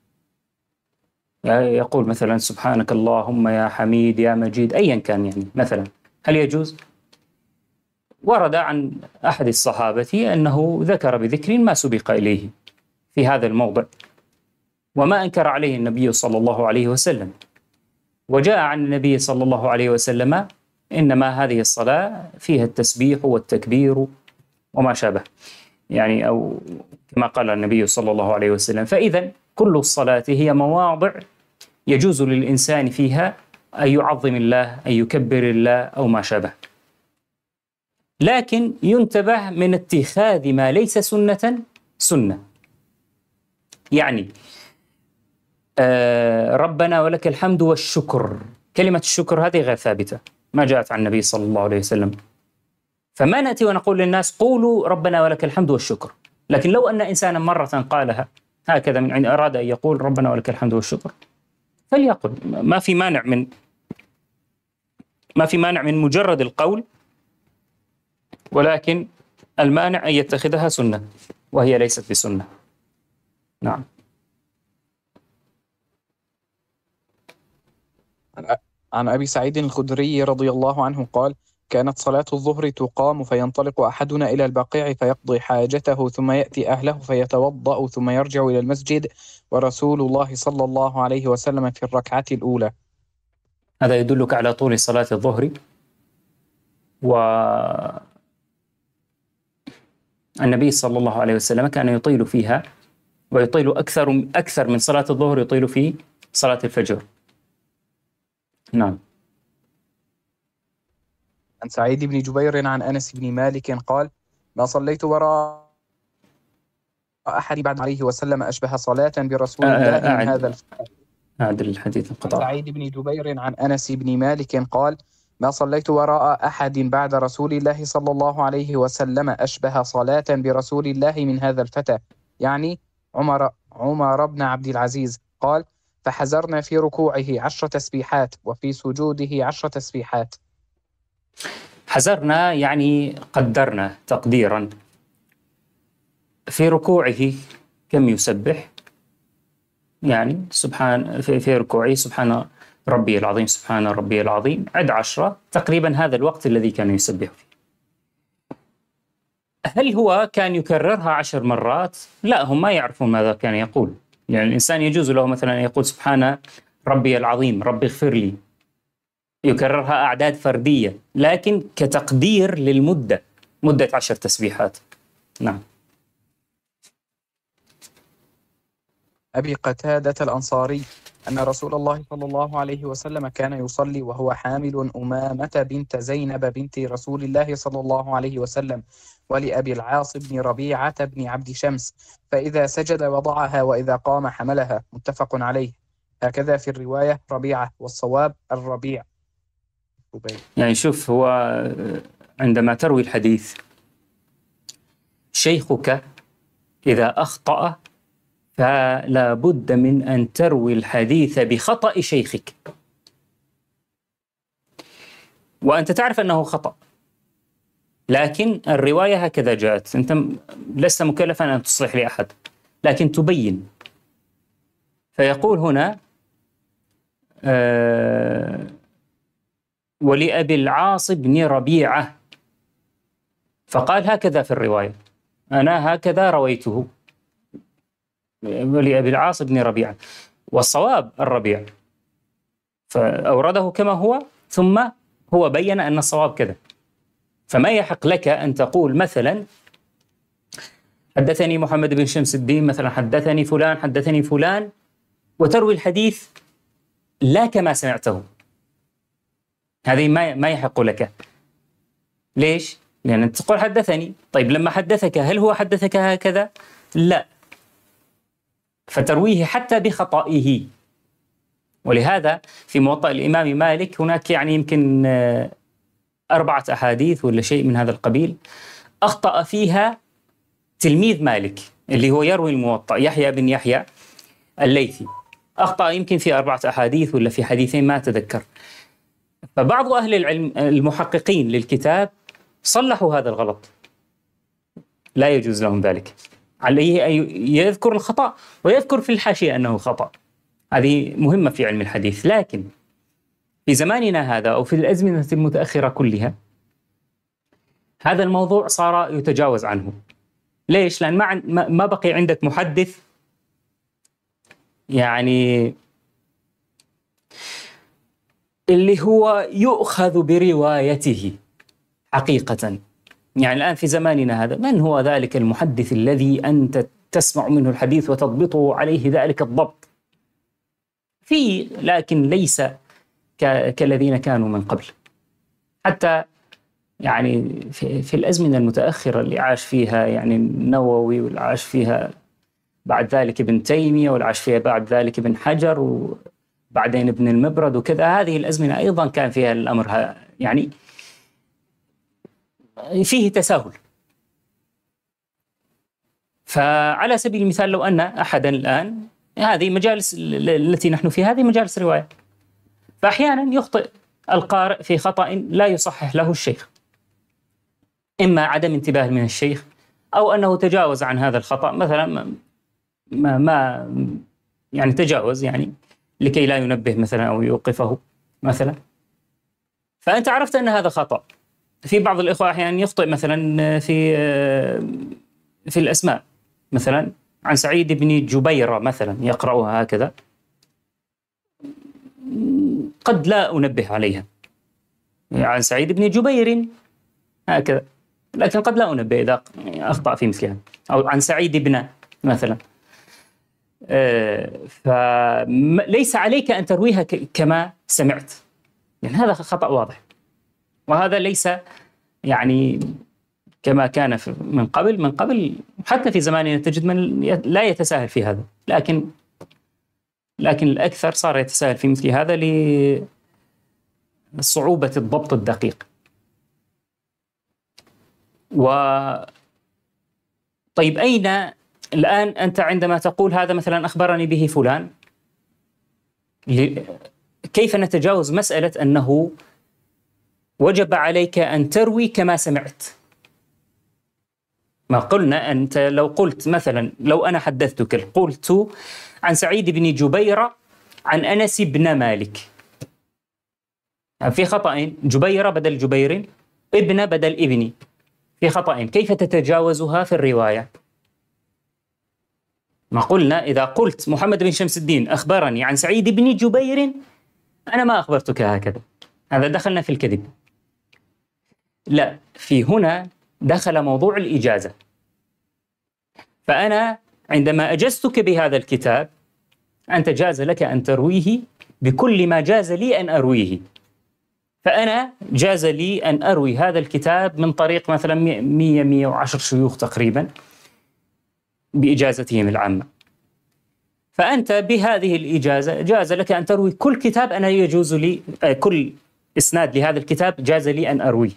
يقول مثلا سبحانك اللهم يا حميد يا مجيد أيا كان يعني مثلا، هل يجوز؟ ورد عن أحد الصحابة أنه ذكر بذكر ما سبق إليه في هذا الموضع وما أنكر عليه النبي صلى الله عليه وسلم، وجاء عن النبي صلى الله عليه وسلم إنما هذه الصلاة فيها التسبيح والتكبير وما شابه يعني، أو كما قال النبي صلى الله عليه وسلم. فإذا كل الصلاة هي مواضع يجوز للإنسان فيها أن يعظم الله أن يكبر الله أو ما شابه، لكن ينتبه من اتخاذ ما ليس سنة سنة. يعني آه ربنا ولك الحمد والشكر، كلمة الشكر هذه غير ثابتة ما جاءت عن النبي صلى الله عليه وسلم، فما نأتي ونقول للناس قولوا ربنا ولك الحمد والشكر، لكن لو أن إنسانا مرة قالها هكذا من عند أراد أن يقول ربنا ولك الحمد والشكر فليقل، ما في مانع من ما في مانع من مجرد القول، ولكن المانع أن يتخذها سنة وهي ليست بسنة. نعم. عن أبي سعيد الخدري رضي الله عنه قال: كانت صلاة الظهر تقام فينطلق أحدنا إلى البقيع فيقضي حاجته ثم يأتي أهله فيتوضأ ثم يرجع إلى المسجد ورسول الله صلى الله عليه وسلم في الركعة الأولى. هذا يدلك على طول صلاة الظهر، والنبي صلى الله عليه وسلم كان يطيل فيها ويطيل أكثر أكثر من صلاة الظهر، يطيل في صلاة الفجر. نعم. عن سعيد بن جبير عن أنس بن مالك قال: ما صليت وراء أحد بعد عليه وسلم أشبه صلاة برسول الله من أعد هذا الفتى. أعد الحديث انقطع. سعيد بن جبير عن أنس بن مالك قال: ما صليت وراء أحد بعد رسول الله صلى الله عليه وسلم أشبه صلاة برسول الله من هذا الفتى، يعني عمر عمر بن عبد العزيز. قال: فحزرنا في ركوعه عشر تسبيحات وفي سجوده عشر تسبيحات. حزرنا يعني قدرنا تقديرا. في ركوعه كم يسبح؟ يعني سبحان في, في ركوعه سبحان ربي العظيم سبحان ربي العظيم عد عشرة تقريبا، هذا الوقت الذي كان يسبح فيه. هل هو كان يكررها عشر مرات؟ لا، هم ما يعرفون ماذا كان يقول. يعني الإنسان يجوز له مثلا أن يقول سبحان ربي العظيم ربي اغفر لي، يكررها أعداد فردية، لكن كتقدير للمدة مدة عشر تسبيحات. نعم. أبي قتادة الأنصاري أن رسول الله صلى الله عليه وسلم كان يصلي وهو حامل أمامة بنت زينب بنت رسول الله صلى الله عليه وسلم ولأبي العاص بن ربيعة بن عبد شمس، فإذا سجد وضعها وإذا قام حملها، متفق عليه. هكذا في الرواية ربيعة والصواب الربيع. يعني شوف، هو عندما تروي الحديث شيخك إذا أخطأ فلا بد من أن تروي الحديث بخطأ شيخك، وأنت تعرف أنه خطأ، لكن الرواية هكذا جاءت. أنت لست مكلفا أن تصلح لأحد، لكن تبين. فيقول هنا آه ولأبي العاص بن ربيعة، فقال هكذا في الرواية، أنا هكذا رويته، ولأبي العاص بن ربيعة، والصواب الربيع، فأورده كما هو، ثم هو بين أن الصواب كذا. فما يحق لك أن تقول مثلا حدثني محمد بن شمس الدين، مثلا حدثني فلان حدثني فلان، وتروي الحديث لا كما سمعته. هذه ما ما يحق لك. ليش؟ لأن أنت تقول حدثني، طيب لما حدثك هل هو حدثك هكذا؟ لا، فترويه حتى بخطئه. ولهذا في موطأ الإمام مالك هناك يعني يمكن أربعة أحاديث ولا شيء من هذا القبيل أخطأ فيها تلميذ مالك اللي هو يروي الموطأ، يحيى بن يحيى الليثي، أخطأ يمكن في أربعة أحاديث ولا في حديثين ما أتذكر. فبعض أهل العلم المحققين للكتاب صلحوا هذا الغلط، لا يجوز لهم ذلك، عليه أن يذكر الخطأ ويذكر في الحاشية أنه خطأ. هذه مهمة في علم الحديث. لكن في زماننا هذا أو في الأزمنة المتأخرة كلها هذا الموضوع صار يتجاوز عنه. ليش؟ لأن ما ما بقي عندك محدث يعني اللي هو يؤخذ بروايته حقيقة. يعني الآن في زماننا هذا من هو ذلك المحدث الذي أنت تسمع منه الحديث وتضبطه عليه ذلك الضبط؟ في، لكن ليس كالذين كانوا من قبل. حتى يعني في, في الأزمنة المتأخرة اللي عاش فيها يعني النووي، واللي عاش فيها بعد ذلك ابن تيمية، واللي عاش فيها بعد ذلك ابن حجر، وبعدين ابن المبرد وكذا، هذه الأزمنة أيضا كان فيها الأمر يعني فيه تساهل. فعلى سبيل المثال لو أن أحدا الآن، هذه مجالس التي نحن فيها هذه مجالس رواية، فأحيانا يخطئ القارئ في خطأ لا يصحح له الشيخ، إما عدم انتباه من الشيخ أو أنه تجاوز عن هذا الخطأ، مثلا ما, ما يعني تجاوز يعني لكي لا ينبه مثلا أو يوقفه مثلا، فأنت عرفت أن هذا خطأ. في بعض الإخوة أحيانا يخطئ مثلا في في الأسماء، مثلا عن سعيد بن جبيرة مثلا يقرأها هكذا، قد لا أنبه عليها، عن سعيد بن جبير هكذا، لكن قد لا أنبه إذا أخطأ في مثلها، أو عن سعيد بن مثلا. فليس عليك أن ترويها كما سمعت، يعني هذا خطأ واضح، وهذا ليس يعني كما كان من قبل. من قبل حتى في زماننا تجد من لا يتساهل في هذا، لكن لكن الأكثر صار يتساهل في مثل هذا لصعوبة الضبط الدقيق. و طيب أين الآن أنت عندما تقول هذا مثلا أخبرني به فلان، كيف نتجاوز مسألة أنه وجب عليك أن تروي كما سمعت؟ ما قلنا أنت لو قلت مثلا، لو أنا حدثتك قلت عن سعيد بن جبيرة عن أنس بن مالك، في خطأين، جبيرة بدل جبير، ابن بدل ابني، في خطأين، كيف تتجاوزها في الرواية؟ ما قلنا إذا قلت محمد بن شمس الدين أخبرني عن سعيد بن جبير، أنا ما أخبرتك هكذا، هذا دخلنا في الكذب. لا، في هنا دخل موضوع الإجازة. فأنا عندما أجزتك بهذا الكتاب، أنت جاز لك أن ترويه بكل ما جاز لي أن أرويه. فأنا جاز لي أن أروي هذا الكتاب من طريق مثلا مئة مئة وعشر شيوخ تقريبا بإجازتهم العامة، فأنت بهذه الإجازة جاز لك أن تروي كل كتاب أنا يجوز لي، كل إسناد لهذا الكتاب جاز لي أن أرويه،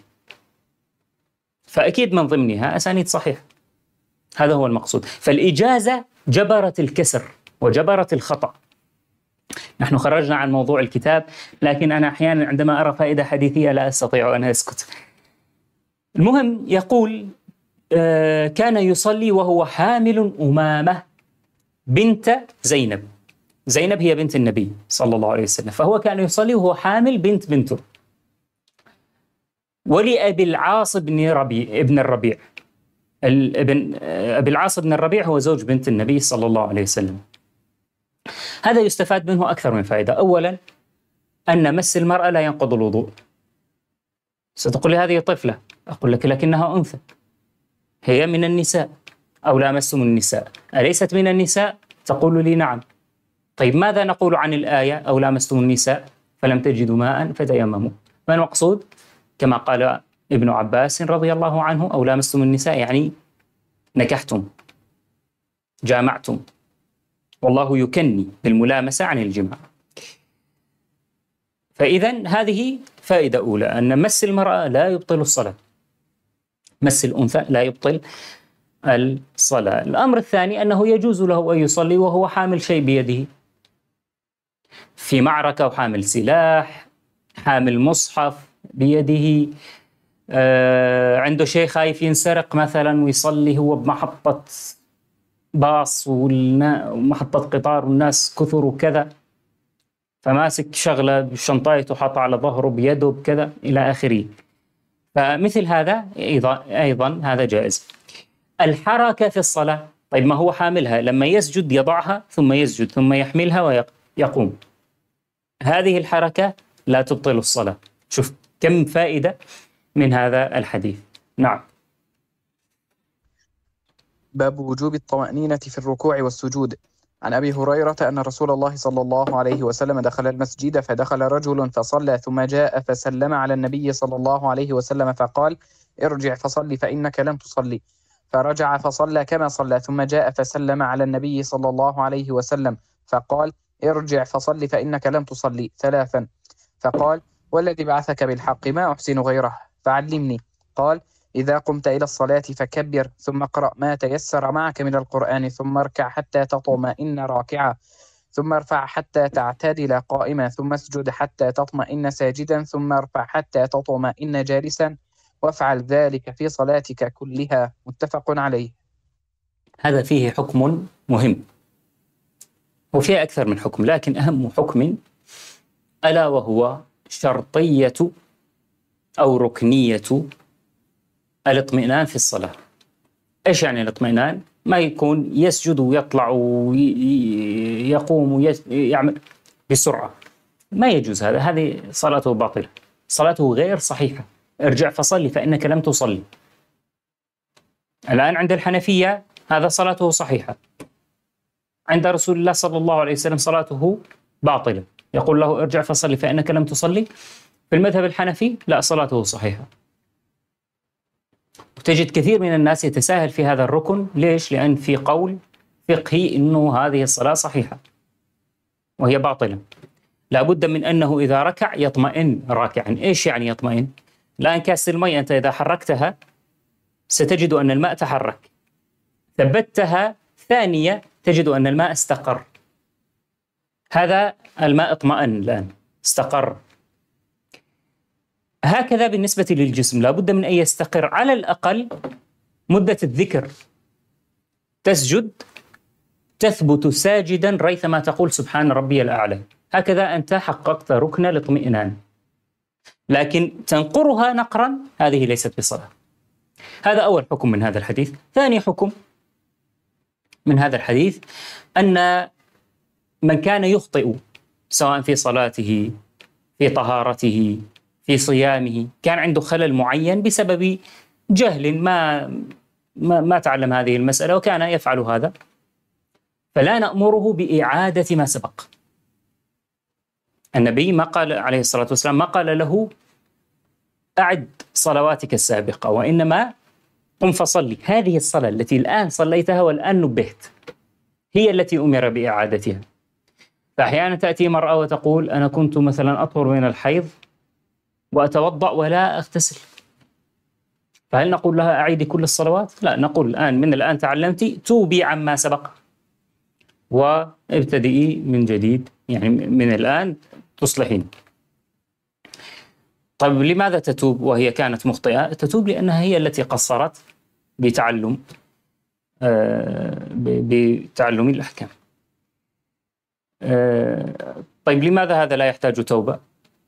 فأكيد من ضمنها أسانيد صحيح. هذا هو المقصود. فالإجازة جبرت الكسر وجبرت الخطأ. نحن خرجنا عن موضوع الكتاب، لكن أنا أحيانا عندما أرى فائدة حديثية لا أستطيع أن أسكت. المهم يقول آه كان يصلي وهو حامل أمامة بنت زينب. زينب هي بنت النبي صلى الله عليه وسلم، فهو كان يصلي وهو حامل بنت بنته. ولأبي العاص بن ربيع ابن الربيع، ابن أبي العاص بن الربيع هو زوج بنت النبي صلى الله عليه وسلم. هذا يستفاد منه أكثر من فائدة. أولا أن مس المرأة لا ينقض الوضوء. ستقول لي هذه طفلة، أقول لك لكنها أنثى، هي من النساء. أو لامستم النساء، أليست من النساء؟ تقول لي نعم. طيب ماذا نقول عن الآية أو لامستم النساء فلم تجدوا ماء فتيمموا؟ ما المقصود؟ كما قال ابن عباس رضي الله عنه، أو لامستم النساء يعني نكحتم، جامعتم، والله يكني بالملامسة عن الجماع. فإذا هذه فائدة أولى، أن مس المرأة لا يبطل الصلاة، مس الأنثى لا يبطل الصلاة. الأمر الثاني أنه يجوز له أن يصلي وهو حامل شيء بيده، في معركة وحامل سلاح، حامل مصحف بيده، آه عنده شيء خايف ينسرق مثلا ويصلي هو بمحطة باص ومحطة قطار والناس كثر وكذا، فماسك شغلة بشنطايته حاطة على ظهره بيده بكذا إلى آخره. فمثل هذا أيضا, أيضا هذا جائز. الحركة في الصلاة، طيب ما هو حاملها، لما يسجد يضعها ثم يسجد ثم يحملها ويقوم، هذه الحركة لا تبطل الصلاة. شوف كم فائدة من هذا الحديث. نعم. باب وجوب الطمأنينة في الركوع والسجود. عن أبي هريرة أن رسول الله صلى الله عليه وسلم دخل المسجد، فدخل رجل فصلى، ثم جاء فسلم على النبي صلى الله عليه وسلم فقال: ارجع فصلي فإنك لم تصلي. فرجع فصلى كما صلى، ثم جاء فسلم على النبي صلى الله عليه وسلم فقال: ارجع فصلي فإنك لم تصلي ثلاثا. فقال: والذي بعثك بالحق ما أحسن غيره فعلمني. قال: إذا قمت إلى الصلاة فكبر، ثم اقرأ ما تيسر معك من القرآن، ثم اركع حتى تطمئن راكعا، ثم ارفع حتى تعتدل قائما، ثم اسجد حتى تطمئن ساجدا، ثم ارفع حتى تطمئن جالسا، وافعل ذلك في صلاتك كلها. متفق عليه. هذا فيه حكم مهم، وفيه أكثر من حكم، لكن أهم حكم ألا وهو شرطية أو ركنية الاطمئنان في الصلاة. إيش يعني الاطمئنان؟ ما يكون يسجد ويطلع ويقوم ويعمل بسرعة، ما يجوز هذا، هذه صلاته باطلة، صلاته غير صحيحة. ارجع فصلي فإنك لم تصلي. الآن عند الحنفية هذا صلاته صحيحة، عند رسول الله صلى الله عليه وسلم صلاته باطلة، يقول له ارجع فصلي فإنك لم تصلي. في المذهب الحنفي لا، صلاته صحيحة. وتجد كثير من الناس يتساهل في هذا الركن. ليش؟ لأن في قول فقهي إنه هذه الصلاة صحيحة وهي باطلة. لا بد من أنه إذا ركع يطمئن راكعا. إيش يعني يطمئن؟ الآن كاس الماء أنت إذا حركتها ستجد أن الماء تحرك، ثبتها ثانية تجد أن الماء استقر. هذا الماء اطمئن الآن، استقر. هكذا بالنسبة للجسم لا بد من أن يستقر على الأقل مدة الذكر. تسجد تثبت ساجدا ريثما تقول سبحان ربي الأعلى، هكذا أنت حققت ركن الاطمئنان. لكن تنقرها نقرا هذه ليست بصلاة. هذا أول حكم من هذا الحديث. ثاني حكم من هذا الحديث أن من كان يخطئ سواء في صلاته، في طهارته، في صيامه، كان عنده خلل معين بسبب جهل، ما ما, ما تعلم هذه المسألة وكان يفعل هذا، فلا نأمره بإعادة ما سبق. النبي ما قال عليه الصلاة والسلام ما قال له أعد صلواتك السابقة، وإنما قم فصلي. هذه الصلاة التي الآن صليتها والآن نبهت هي التي أمر بإعادتها. فأحيانا تأتي مرأة وتقول أنا كنت مثلا أطهر من الحيض وأتوضأ ولا أغتسل، فهل نقول لها أعيدي كل الصلوات؟ لا، نقول الآن من الآن تعلمتي توبي عما سبق وابتدئي من جديد، يعني من الآن تصلحين. طيب لماذا تتوب وهي كانت مخطئة؟ تتوب لأنها هي التي قصرت بتعلم آه بتعلم الأحكام. آه طيب لماذا هذا لا يحتاج توبة؟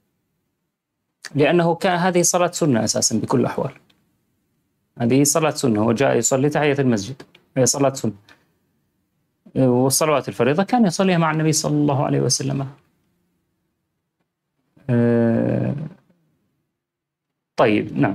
لأنه كان هذه صلاة سنة أساسا بكل الأحوال. هذه صلاة سنة، وجاء يصلي تحية المسجد، هي صلاة سنة. والصلوات الفريضة كان يصليها مع النبي صلى الله عليه وسلم. آه طيب نعم.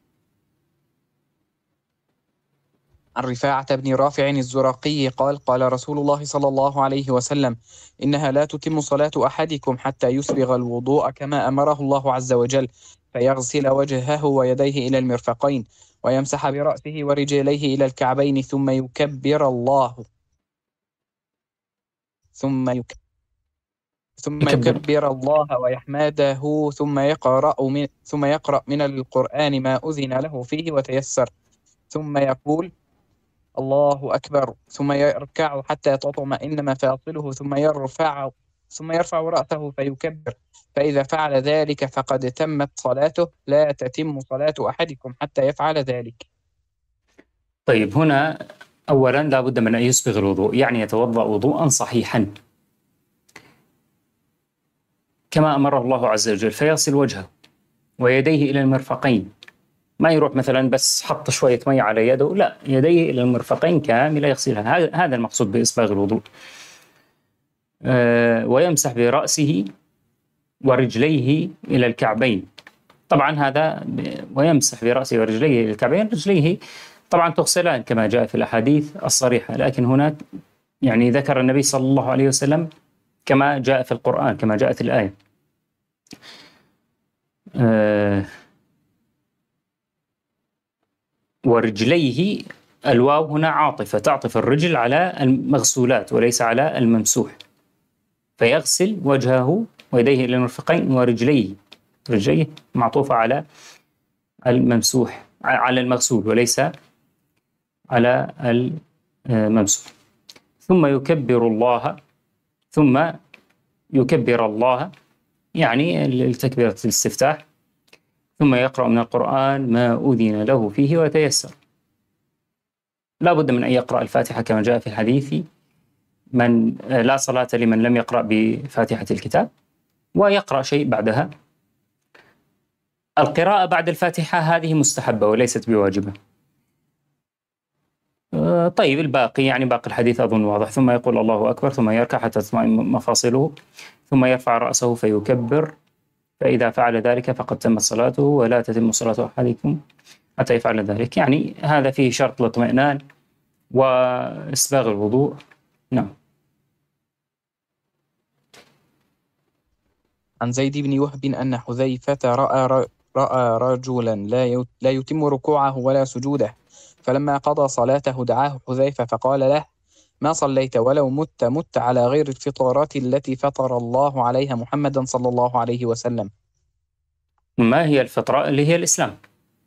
عن رفاعة بن رافع الزرقي قال قال رسول الله صلى الله عليه وسلم: إنها لا تتم صلاة أحدكم حتى يسبغ الوضوء كما أمره الله عز وجل، فيغسل وجهه ويديه إلى المرفقين، ويمسح برأسه ورجليه إلى الكعبين، ثم يكبر الله ثم يك... ثم يكبر. يكبر الله ويحمده، ثم يقرأ من ثم يقرأ من القرآن ما أذن له فيه وتيسر، ثم يقول: الله أكبر، ثم يركع حتى تطمئن مفاصله، ثم يرفع ثم يرفع رأسه فيكبر، فإذا فعل ذلك فقد تمت صلاته، لا تتم صلاة أحدكم حتى يفعل ذلك. طيب هنا أولا لا بد من أن يسبغ الوضوء، يعني يتوضأ وضوءا صحيحا كما أمر الله عز وجل، فيغسل وجهه ويديه إلى المرفقين، ما يروح مثلا بس حط شوية مي على يده، لا، يديه إلى المرفقين كاملة يغسلها، هذا المقصود بإسباغ الوضوء. أه ويمسح برأسه ورجليه إلى الكعبين. طبعا هذا ويمسح برأسه ورجليه إلى الكعبين، رجليه طبعا تغسلان كما جاء في الأحاديث الصريحة، لكن هناك يعني ذكر النبي صلى الله عليه وسلم كما جاء في القرآن، كما جاءت الآية. أه ورجليه، الواو هنا عاطفة تعطف الرجل على المغسولات وليس على الممسوح، فيغسل وجهه ويديه إلى المرفقين ورجليه، رجليه معطوفة على الممسوح، على المغسول وليس على الممسوح. ثم يكبر الله، ثم يكبر الله يعني التكبيرة الاستفتاح، ثم يقرأ من القرآن ما أذن له فيه ويتيسر. لا بد من أن يقرأ الفاتحة كما جاء في الحديث: من لا صلاة لمن لم يقرأ بفاتحة الكتاب، ويقرأ شيء بعدها. القراءة بعد الفاتحة هذه مستحبة وليست بواجبة. طيب الباقي يعني باقي الحديث أظن واضح. ثم يقول الله أكبر، ثم يركع حتى تطمئن مفاصله، ثم يرفع رأسه فيكبر، فإذا فعل ذلك فقد تمت صلاته، ولا تتم صلاة أحدكم حتى يفعل ذلك. يعني هذا فيه شرط الاطمئنان وإسباغ الوضوء. نعم. عن زيد بن وهب أن حذيفة رأى رأى رجلا لا لا يتم ركوعه ولا سجوده، فلما قضى صلاته دعاه حذيفة فقال له: ما صليت ولو مت مت على غير الفطرات التي فطر الله عليها محمدا صلى الله عليه وسلم. ما هي الفطرة؟ اللي هي الإسلام.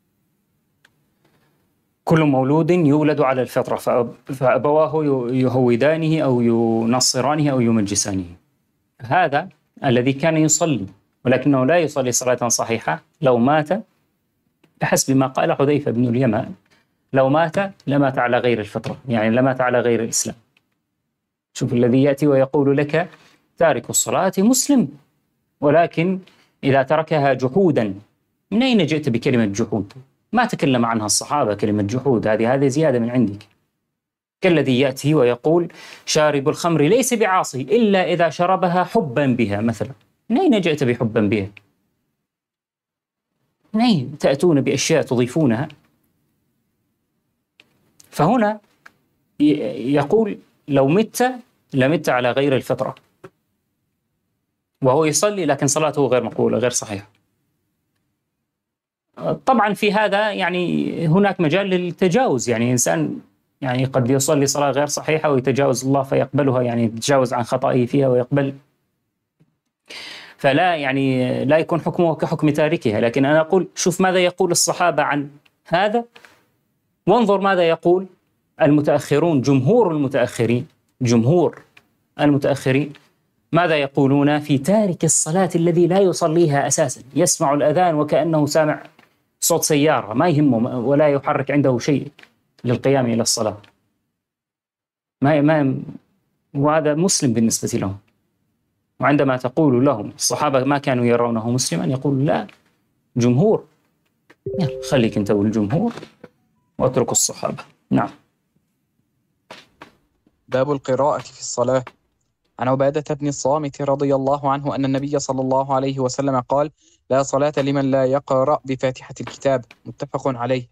كل مولود يولد على الفطرة، فأبواه يهودانه أو ينصرانه أو يمجسانه. هذا الذي كان يصلي ولكنه لا يصلي صلاة صحيحة، لو مات بحسب ما قال حذيفة بن اليمان، لو مات لمات على غير الفطرة، يعني لمات على غير الإسلام. شوف الذي يأتي ويقول لك تارك الصلاة مسلم، ولكن إذا تركها جحودا. من أين جئت بكلمة جحود؟ ما تكلم عنها الصحابة كلمة جحود، هذه هذه زيادة من عندك. كالذي يأتي ويقول شارب الخمر ليس بعاصي إلا إذا شربها حبا بها مثلا. من أين جئت بحبا بها؟ من أين تأتون بأشياء تضيفونها؟ فهنا يقول لو مت لمت على غير الفطرة، وهو يصلي لكن صلاته غير مقبولة غير صحيحة. طبعا في هذا يعني هناك مجال للتجاوز، يعني إنسان يعني قد يصلي صلاة غير صحيحة ويتجاوز الله فيقبلها، يعني يتجاوز عن خطئه فيها ويقبل، فلا يعني لا يكون حكمه كحكم تاركها. لكن أنا أقول شوف ماذا يقول الصحابة عن هذا، وانظر ماذا يقول المتأخرون، جمهور المتأخرين، جمهور المتأخرين ماذا يقولون في تارك الصلاة الذي لا يصليها أساسا، يسمع الأذان وكأنه سامع صوت سيارة، ما يهمه ولا يحرك عنده شيء للقيام إلى الصلاة، ما ما وهذا مسلم بالنسبة لهم. وعندما تقول لهم الصحابة ما كانوا يرونه مسلما، يقول لا، جمهور، يلا خليك أنت والجمهور واتركوا الصحابة. نعم. باب القراءة في الصلاة. عن عبادة بن الصامت رضي الله عنه أن النبي صلى الله عليه وسلم قال: لا صلاة لمن لا يقرأ بفاتحة الكتاب، متفق عليه.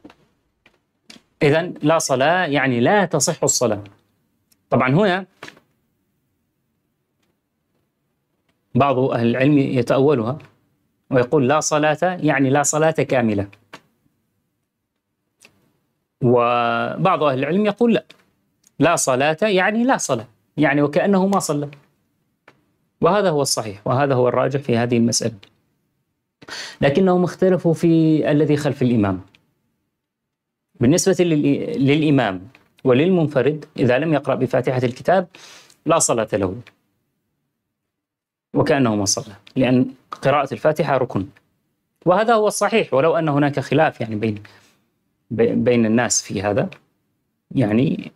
إذن لا صلاة يعني لا تصح الصلاة. طبعا هنا بعض أهل العلم يتأولها ويقول لا صلاة يعني لا صلاة كاملة، وبعض أهل العلم يقول لا، لا صلاة يعني لا صلاة، يعني وكأنه ما صلى. وهذا هو الصحيح وهذا هو الراجح في هذه المسألة، لكنهم اختلفوا في الذي خلف الإمام. بالنسبة للإمام وللمنفرد إذا لم يقرأ بفاتحة الكتاب لا صلاة له وكأنه ما صلى، لأن قراءة الفاتحة ركن، وهذا هو الصحيح، ولو أن هناك خلاف يعني بين بين الناس في هذا. يعني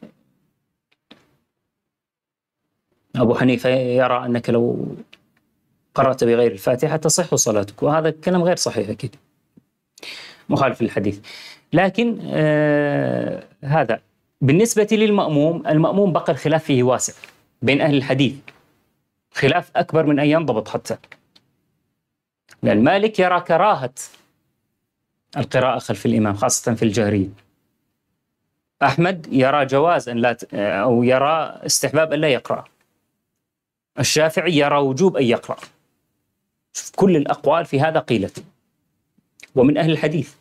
أبو حنيفة يرى أنك لو قرأت بغير الفاتحة تصح صلاتك، وهذا كلام غير صحيح أكيد، مخالف للحديث. لكن آه هذا بالنسبة للمأموم، المأموم بقى الخلاف فيه واسع بين أهل الحديث، خلاف أكبر من أن ينضبط حتى، لأن مالك يرى كراهة القراءة خلف الإمام خاصة في الجهرية. أحمد يرى جواز أن لا ت... أو يرى استحباب أن لا يقرأ. الشافعي يرى وجوب أن يقرأ. شوف كل الأقوال في هذا قيلت ومن أهل الحديث،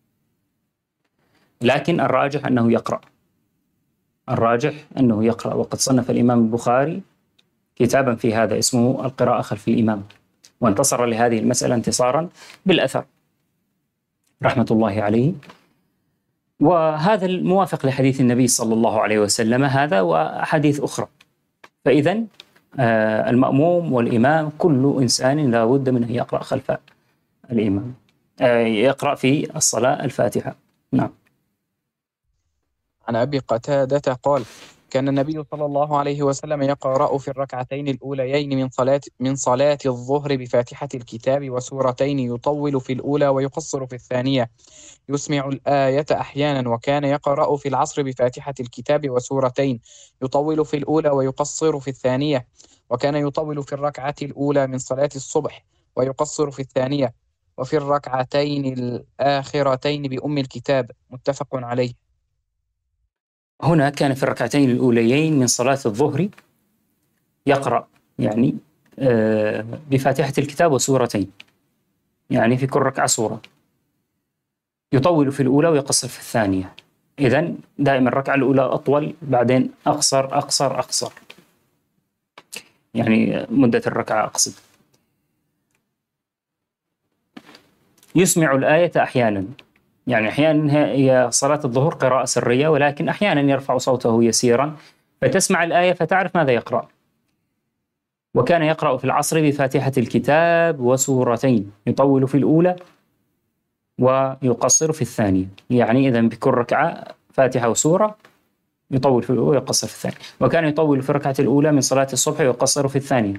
لكن الراجح أنه يقرأ، الراجح أنه يقرأ. وقد صنف الإمام البخاري كتابا في هذا اسمه القراءة خلف الإمام، وانتصر لهذه المسألة انتصارا بالأثر رحمة الله عليه. وهذا الموافق لحديث النبي صلى الله عليه وسلم هذا وأحاديث أخرى. فإذن آه المأموم والإمام كل إنسان لا بد من أن يقرأ خلف الإمام، آه يقرأ في الصلاة الفاتحة. نعم. عن أبي قتادة قال: كان النبي صلى الله عليه وسلم يقرأ في الركعتين الأوليين من صلاة من صلاة الظهر بفاتحة الكتاب وسورتين، يطول في الأولى ويقصر في الثانية، يسمع الآية أحيانا. وكان يقرأ في العصر بفاتحة الكتاب وسورتين، يطول في الأولى ويقصر في الثانية. وكان يطول في الركعة الأولى من صلاة الصبح ويقصر في الثانية، وفي الركعتين الآخرتين بأم الكتاب، متفق عليه. هنا كان في الركعتين الأوليين من صلاة الظهر يقرأ يعني آه بفاتحة الكتاب وسورتين، يعني في كل ركعة سورة، يطول في الأولى ويقصر في الثانية. إذن دائما الركعة الأولى أطول، بعدين أقصر أقصر أقصر، يعني مدة الركعة أقصد. يسمع الآية أحيانا، يعني أحيانا هي صلاة الظهر قراءة سرية، ولكن أحيانا يرفع صوته يسيرا فتسمع الآية فتعرف ماذا يقرأ. وكان يقرأ في العصر بفاتحة الكتاب وسورتين، يطول في الأولى ويقصر في الثانية، يعني إذن بكل ركعة فاتحة وسورة، يطول في الأولى ويقصر في الثانية. وكان يطول في الركعة الأولى من صلاة الصبح ويقصر في الثانية.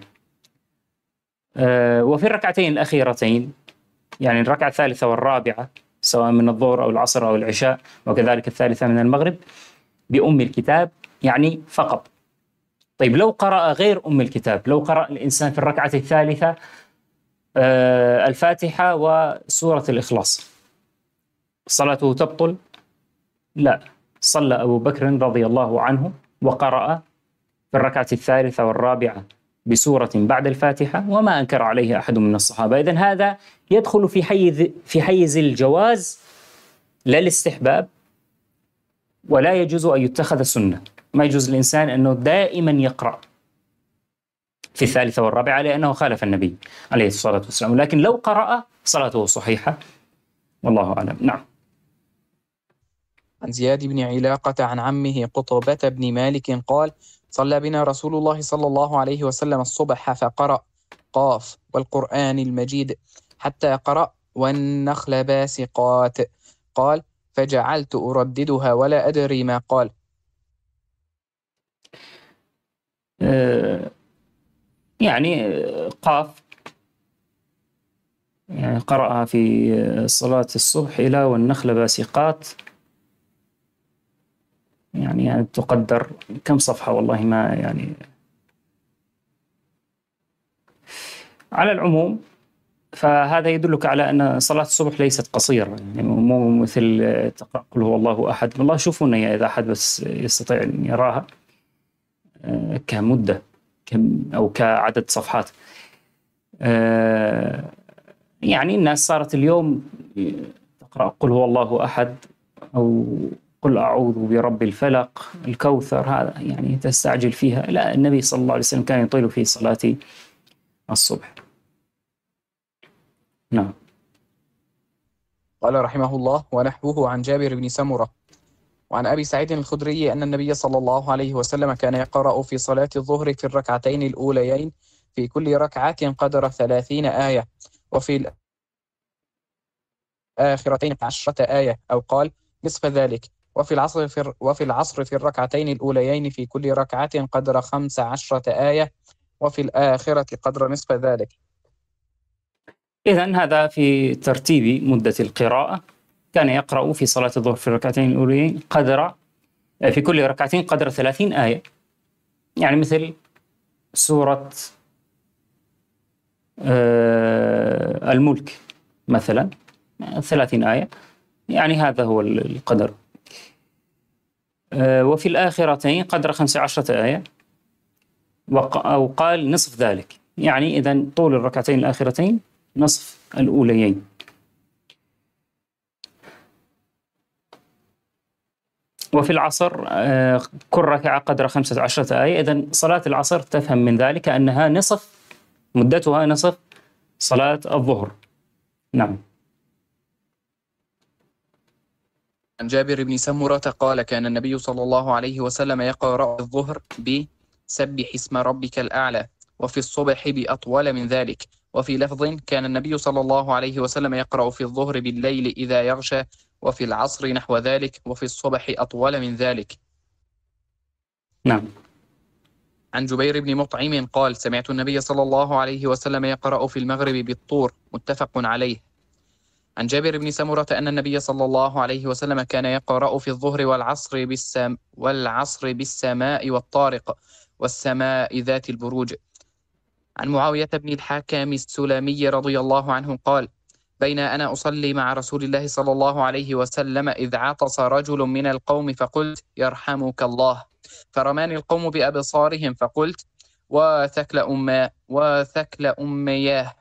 أه وفي الركعتين الأخيرتين، يعني الركعة الثالثة والرابعة سواء من الظهر أو العصر أو العشاء، وكذلك الثالثة من المغرب، بأم الكتاب يعني فقط. طيب لو قرأ غير أم الكتاب، لو قرأ الإنسان في الركعة الثالثة أه الفاتحة وسورة الإخلاص، صلاته تبطل؟ لا. صلى أبو بكر رضي الله عنه وقرأ في الركعة الثالثة والرابعة بسورة بعد الفاتحة وما أنكر عليه أحد من الصحابة. إذن هذا يدخل في حيز في حيز الجواز لا الاستحباب، ولا يجوز أن يتخذ سنة. ما يجوز الإنسان أنه دائما يقرأ في الثالثة والرابعة لأنه خالف النبي عليه الصلاة والسلام، لكن لو قرأ صلاته صحيحة والله أعلم. نعم. عن زياد بن علاقة عن عمه قطبة بن مالك قال: صلى بنا رسول الله صلى الله عليه وسلم الصبح فقرأ قاف والقرآن المجيد حتى قرأ والنخل باسقات، قال فجعلت أرددها ولا أدري ما قال. آه، يعني قاف يعني قرأها في صلاة الصبح إلى والنخل باسقات، يعني, يعني تقدر كم صفحة والله ما يعني. على العموم فهذا يدلك على أن صلاة الصبح ليست قصيرة، يعني مو مثل تقرأ قل هو الله أحد. والله شوفونا إذا أحد بس يستطيع أن يراها كمدة كم أو كعدد صفحات. يعني الناس صارت اليوم تقرأ قل هو الله أحد أو قل أعوذ برب الفلق الكوثر، هذا يعني تستعجل فيها. لا، النبي صلى الله عليه وسلم كان يطيل في صلاة الصبح. نعم. قال رحمه الله: ونحوه عن جابر بن سمرة وعن أبي سعيد الخدري أن النبي صلى الله عليه وسلم كان يقرأ في صلاة الظهر في الركعتين الأوليين في كل ركعة قدر ثلاثين آية، وفي الآخرتين عشرة آية، أو قال نصف ذلك. وفي العصر في وفي العصر في الركعتين الأوليين في كل ركعة قدر خمس عشرة آية، وفي الآخرة قدر نصف ذلك. إذن هذا في ترتيب مدة القراءة. كان يقرأ في صلاة الظهر في الركعتين الأوليين قدر في كل ركعتين قدر ثلاثين آية، يعني مثل سورة الملك مثلا ثلاثين آية، يعني هذا هو القدر. وفي الآخرتين قدر خمس عشرة آية، أو قال نصف ذلك، يعني إذن طول الركعتين الآخرتين نصف الأوليين. وفي العصر كل ركعة قدر خمسة عشرة آية. إذن صلاة العصر تفهم من ذلك أنها نصف مدتها نصف صلاة الظهر. نعم. عن جابر بن سمرة قال: كان النبي صلى الله عليه وسلم يقرأ الظهر بسبح اسم ربك الأعلى، وفي الصبح بأطول من ذلك. وفي لفظ: كان النبي صلى الله عليه وسلم يقرأ في الظهر بالليل إذا يغشى، وفي العصر نحو ذلك، وفي الصبح أطول من ذلك. نعم. عن جبير بن مطعم قال: سمعت النبي صلى الله عليه وسلم يقرأ في المغرب بالطور، متفق عليه. عن جابر بن سمرة أن النبي صلى الله عليه وسلم كان يقرأ في الظهر والعصر بالسم والعصر بالسماء والطارق والسماء ذات البروج. عن معاوية بن الحكم السلمي رضي الله عنه قال: بين أنا أصلي مع رسول الله صلى الله عليه وسلم إذ عطس رجل من القوم فقلت: يرحمك الله، فرماني القوم بأبصارهم فقلت: وثكل أم وثكل أمياه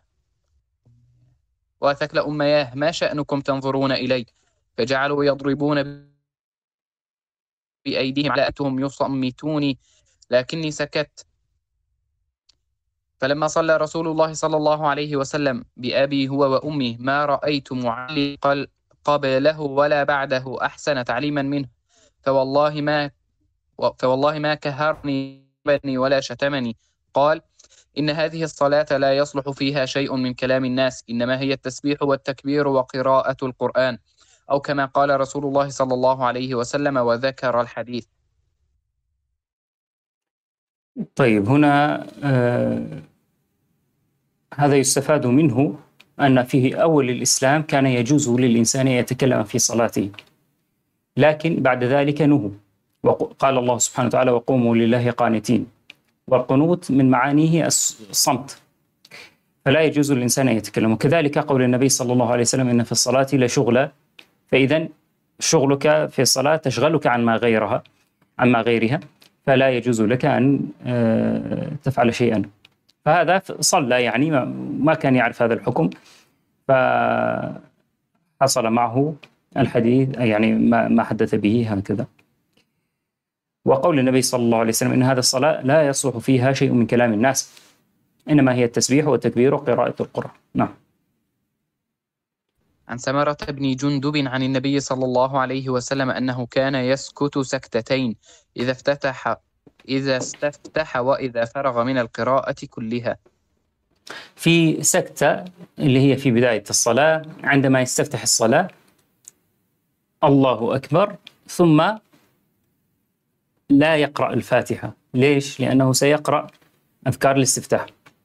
وثكل أمياه ما شأنكم تنظرون إلي؟ فجعلوا يضربون بأيديهم على أنهم يصمتوني، لكني سكت. فلما صلى رسول الله صلى الله عليه وسلم بأبي هو وأمي ما رأيت معلقا قبله ولا بعده أحسن تعليما منه، فوالله ما فوالله ما كهرني ولا شتمني. قال: إن هذه الصلاة لا يصلح فيها شيء من كلام الناس، إنما هي التسبيح والتكبير وقراءة القرآن، أو كما قال رسول الله صلى الله عليه وسلم، وذكر الحديث. طيب، هنا آه هذا يستفاد منه أن فيه أول الإسلام كان يجوز للإنسان أن يتكلم في صلاته، لكن بعد ذلك نهوا، وقال الله سبحانه وتعالى: وقوموا لله قانتين. والقنوت من معانيه الصمت، فلا يجوز للإنسان أن يتكلم. وكذلك قول النبي صلى الله عليه وسلم: إن في الصلاة لشغلا. فإذا شغلك في الصلاة تشغلك عن ما غيرها عن ما غيرها فلا يجوز لك أن تفعل شيئا. فهذا صلى، يعني ما كان يعرف هذا الحكم، فحصل معه الحديث، يعني ما حدث به هكذا. وقول النبي صلى الله عليه وسلم: إن هذا الصلاة لا يصلح فيها شيء من كلام الناس، إنما هي التسبيح والتكبير وقراءة القرآن. نعم. عن سمرة بن جندب عن النبي صلى الله عليه وسلم أنه كان يسكت سكتتين إذا افتتح إذا استفتح وإذا فرغ من القراءة كلها. في سكتة اللي هي في بداية الصلاة عندما يستفتح الصلاة الله أكبر ثم لا يقرأ الفاتحة. ليش؟ لأنه سيقرأ أذكار الاستفتاح.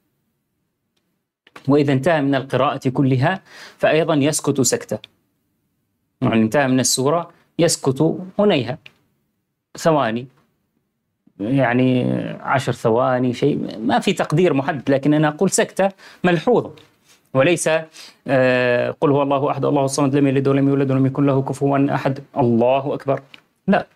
وإذا انتهى من القراءة كلها فأيضا يسكت سكتة، يعني انتهى من السورة يسكت هنيها ثواني، يعني عشر ثواني، شيء ما في تقدير محدد، لكن أنا أقول سكتة ملحوظة، وليس آه قل هو الله أحد الله الصمد لم يلد ولم يولد ولم يكن له كفوا أحد الله أكبر. لا،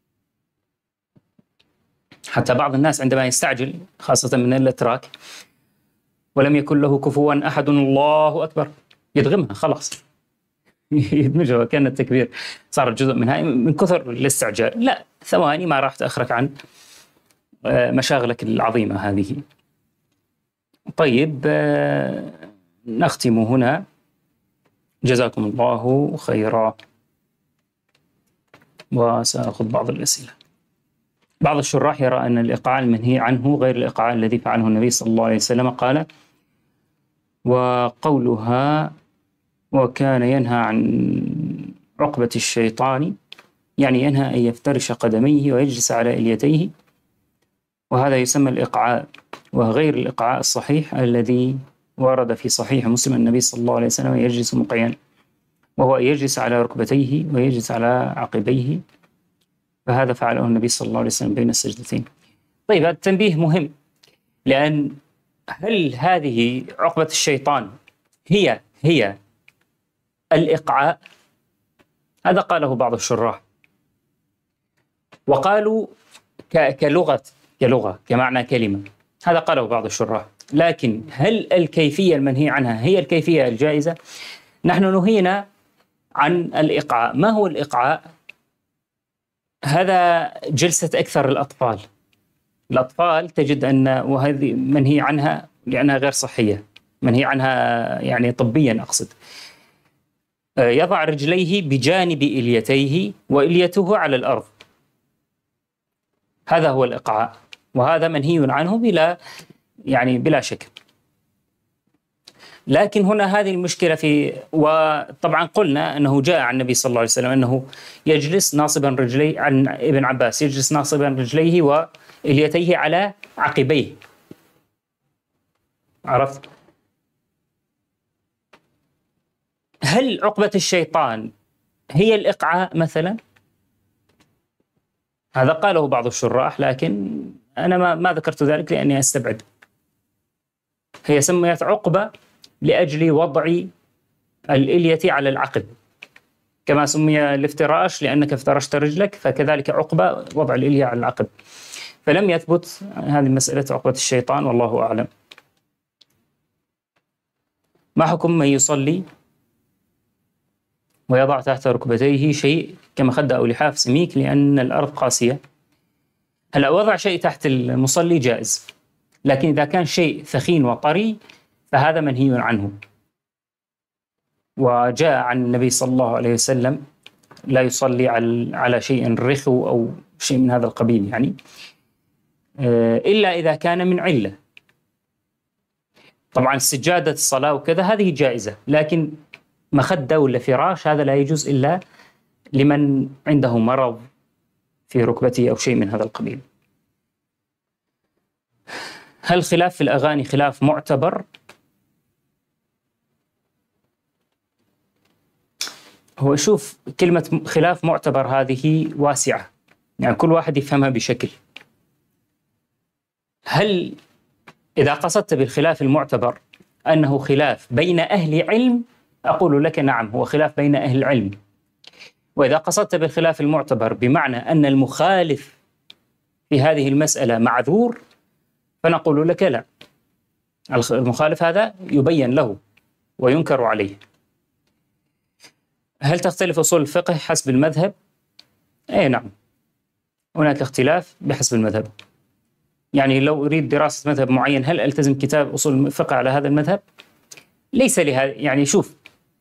حتى بعض الناس عندما يستعجل خاصة من الأتراك ولم يكن له كفوا أحد الله أكبر يدغمها خلاص يدمجها كأن التكبير صار جزء منها من كثر الاستعجال. لا، ثواني ما راح تأخرك عن مشاغلك العظيمة هذه. طيب نختم هنا، جزاكم الله خيرا، وسأخذ بعض الأسئلة. بعض الشراح يرى أن الإيقاع المنهي عنه غير الإيقاع الذي فعله النبي صلى الله عليه وسلم. قال: وقولها وكان ينهى عن عقبة الشيطان، يعني ينهى أن يفترش قدميه ويجلس على إليتيه، وهذا يسمى الإقعاء، وغير الإقعاء الصحيح الذي ورد في صحيح مسلم النبي صلى الله عليه وسلم يجلس مقيا، وهو يجلس على ركبتيه ويجلس على عقبيه، فهذا فعله النبي صلى الله عليه وسلم بين السجدتين. طيب، هذا التنبيه مهم، لأن هل هذه عقبة الشيطان هي هي الإقعاء؟ هذا قاله بعض الشراح، وقالوا كلغة كلغة كمعنى كلمة، هذا قاله بعض الشراح. لكن هل الكيفية المنهي عنها هي الكيفية الجائزة؟ نحن نهينا عن الإقعاء. ما هو الإقعاء؟ هذا جلسة أكثر الأطفال. الأطفال تجد أن، وهذه منهي عنها لأنها غير صحية، منهي عنها يعني طبيا أقصد، يضع رجليه بجانب إليتيه وإليته على الأرض، هذا هو الإقعاء، وهذا منهي عنه بلا يعني بلا شك. لكن هنا هذه المشكلة في، وطبعا قلنا أنه جاء عن النبي صلى الله عليه وسلم أنه يجلس ناصبا رجليه، عن ابن عباس يجلس ناصبا رجليه وإليتيه على عقبيه. عرفت؟ هل عقبة الشيطان هي الإقعاء مثلا؟ هذا قاله بعض الشراح، لكن أنا ما, ما ذكرت ذلك لأني أستبعد. هي سميت عقبة لأجل وضع الإلية على العقب، كما سمي الافتراش لأنك افترشت رجلك، فكذلك عقبة وضع الإلية على العقب. فلم يثبت هذه المسألة عقبة الشيطان، والله أعلم. ما حكم من يصلي ويضع تحت ركبتيه شيء كمخدة أو لحاف سميك لأن الأرض قاسية؟ هلا، وضع شيء تحت المصلي جائز، لكن إذا كان شيء ثخين وطري فهذا منهي عنه. وجاء عن النبي صلى الله عليه وسلم لا يصلي على شيء رخو أو شيء من هذا القبيل، يعني إلا إذا كان من علة. طبعا سجادة الصلاة وكذا هذه جائزة، لكن مخدة ولا فراش هذا لا يجوز إلا لمن عنده مرض في ركبته أو شيء من هذا القبيل. هل خلاف في الأغاني خلاف معتبر؟ هو شوف، كلمة خلاف معتبر هذه واسعة، يعني كل واحد يفهمها بشكل. هل إذا قصدت بالخلاف المعتبر أنه خلاف بين أهل علم، أقول لك نعم، هو خلاف بين أهل العلم. وإذا قصدت بالخلاف المعتبر بمعنى أن المخالف في هذه المسألة معذور، فنقول لك لا، المخالف هذا يبين له وينكر عليه. هل تختلف أصول الفقه حسب المذهب؟ أي نعم، هناك اختلاف بحسب المذهب. يعني لو أريد دراسة مذهب معين، هل ألتزم كتاب أصول الفقه على هذا المذهب؟ ليس لهذا. يعني شوف،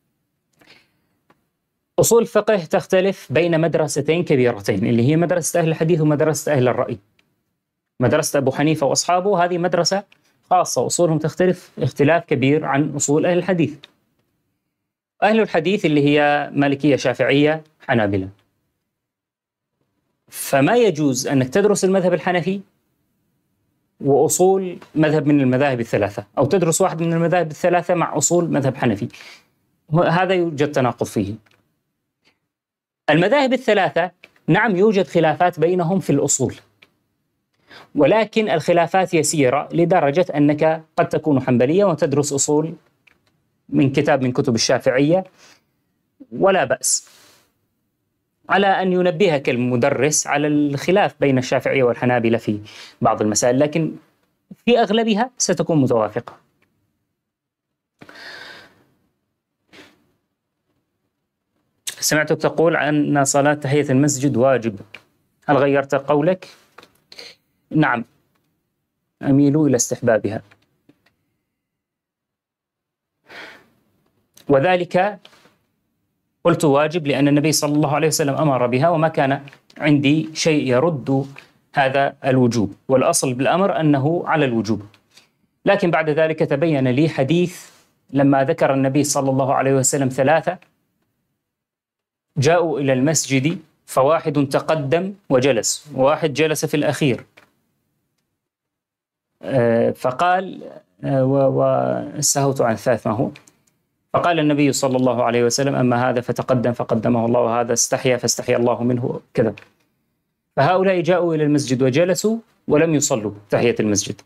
أصول الفقه تختلف بين مدرستين كبيرتين، اللي هي مدرسة أهل الحديث ومدرسة أهل الرأي. مدرسة أبو حنيفة وأصحابه هذه مدرسة خاصة، أصولهم تختلف اختلاف كبير عن أصول أهل الحديث. أهل الحديث اللي هي مالكية شافعية حنابلة، فما يجوز أنك تدرس المذهب الحنفي وأصول مذهب من المذاهب الثلاثة، أو تدرس واحد من المذاهب الثلاثة مع أصول مذهب حنفي، هذا يوجد تناقض فيه. المذاهب الثلاثة نعم يوجد خلافات بينهم في الأصول، ولكن الخلافات يسيرة لدرجة أنك قد تكون حنبلية وتدرس أصول من كتاب من كتب الشافعية ولا بأس، على أن ينبهك المدرس على الخلاف بين الشافعية والحنابلة في بعض المسائل، لكن في أغلبها ستكون متوافقة. سمعتك تقول أن صلاة تحية المسجد واجب، هل غيرت قولك؟ نعم، أميل إلى استحبابها، وذلك قلت واجب لأن النبي صلى الله عليه وسلم أمر بها، وما كان عندي شيء يرد هذا الوجوب، والأصل بالأمر أنه على الوجوب. لكن بعد ذلك تبين لي حديث لما ذكر النبي صلى الله عليه وسلم ثلاثة جاءوا إلى المسجد فواحد تقدم وجلس وواحد جلس في الأخير، فقال وسهوت عن الثالث ما هو، فقال النبي صلى الله عليه وسلم أما هذا فتقدم فقدمه الله، وهذا استحيا فاستحيا الله منه كذا. فهؤلاء جاءوا إلى المسجد وجلسوا ولم يصلوا تحية المسجد،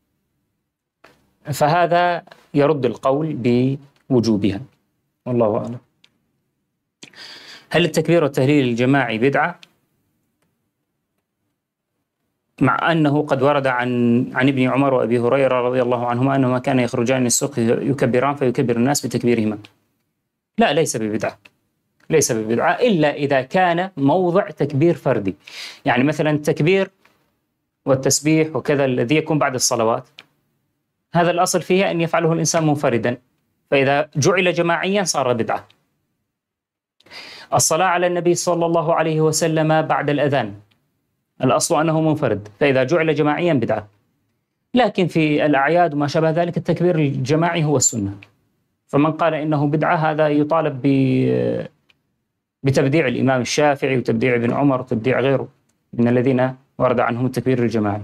فهذا يرد القول بوجوبها، والله أعلم. هل التكبير والتهليل الجماعي بدعة؟ مع أنه قد ورد عن عن ابن عمر وأبي هريرة رضي الله عنهما أنهما كان يخرجان من السوق يكبران فيكبر الناس بتكبيرهما. لا، ليس ببدعة، ليس ببدعة إلا إذا كان موضع تكبير فردي، يعني مثلا التكبير والتسبيح وكذا الذي يكون بعد الصلوات، هذا الأصل فيه أن يفعله الإنسان منفردا، فإذا جعل جماعيا صار بدعة. الصلاة على النبي صلى الله عليه وسلم بعد الأذان الأصل أنه منفرد، فإذا جعل جماعيا بدعة. لكن في الأعياد وما شابه ذلك التكبير الجماعي هو السنة، فمن قال إنه بدعة هذا يطالب بتبديع الإمام الشافعي وتبديع ابن عمر وتبديع غيره من الذين ورد عنهم التكبير الجماعي.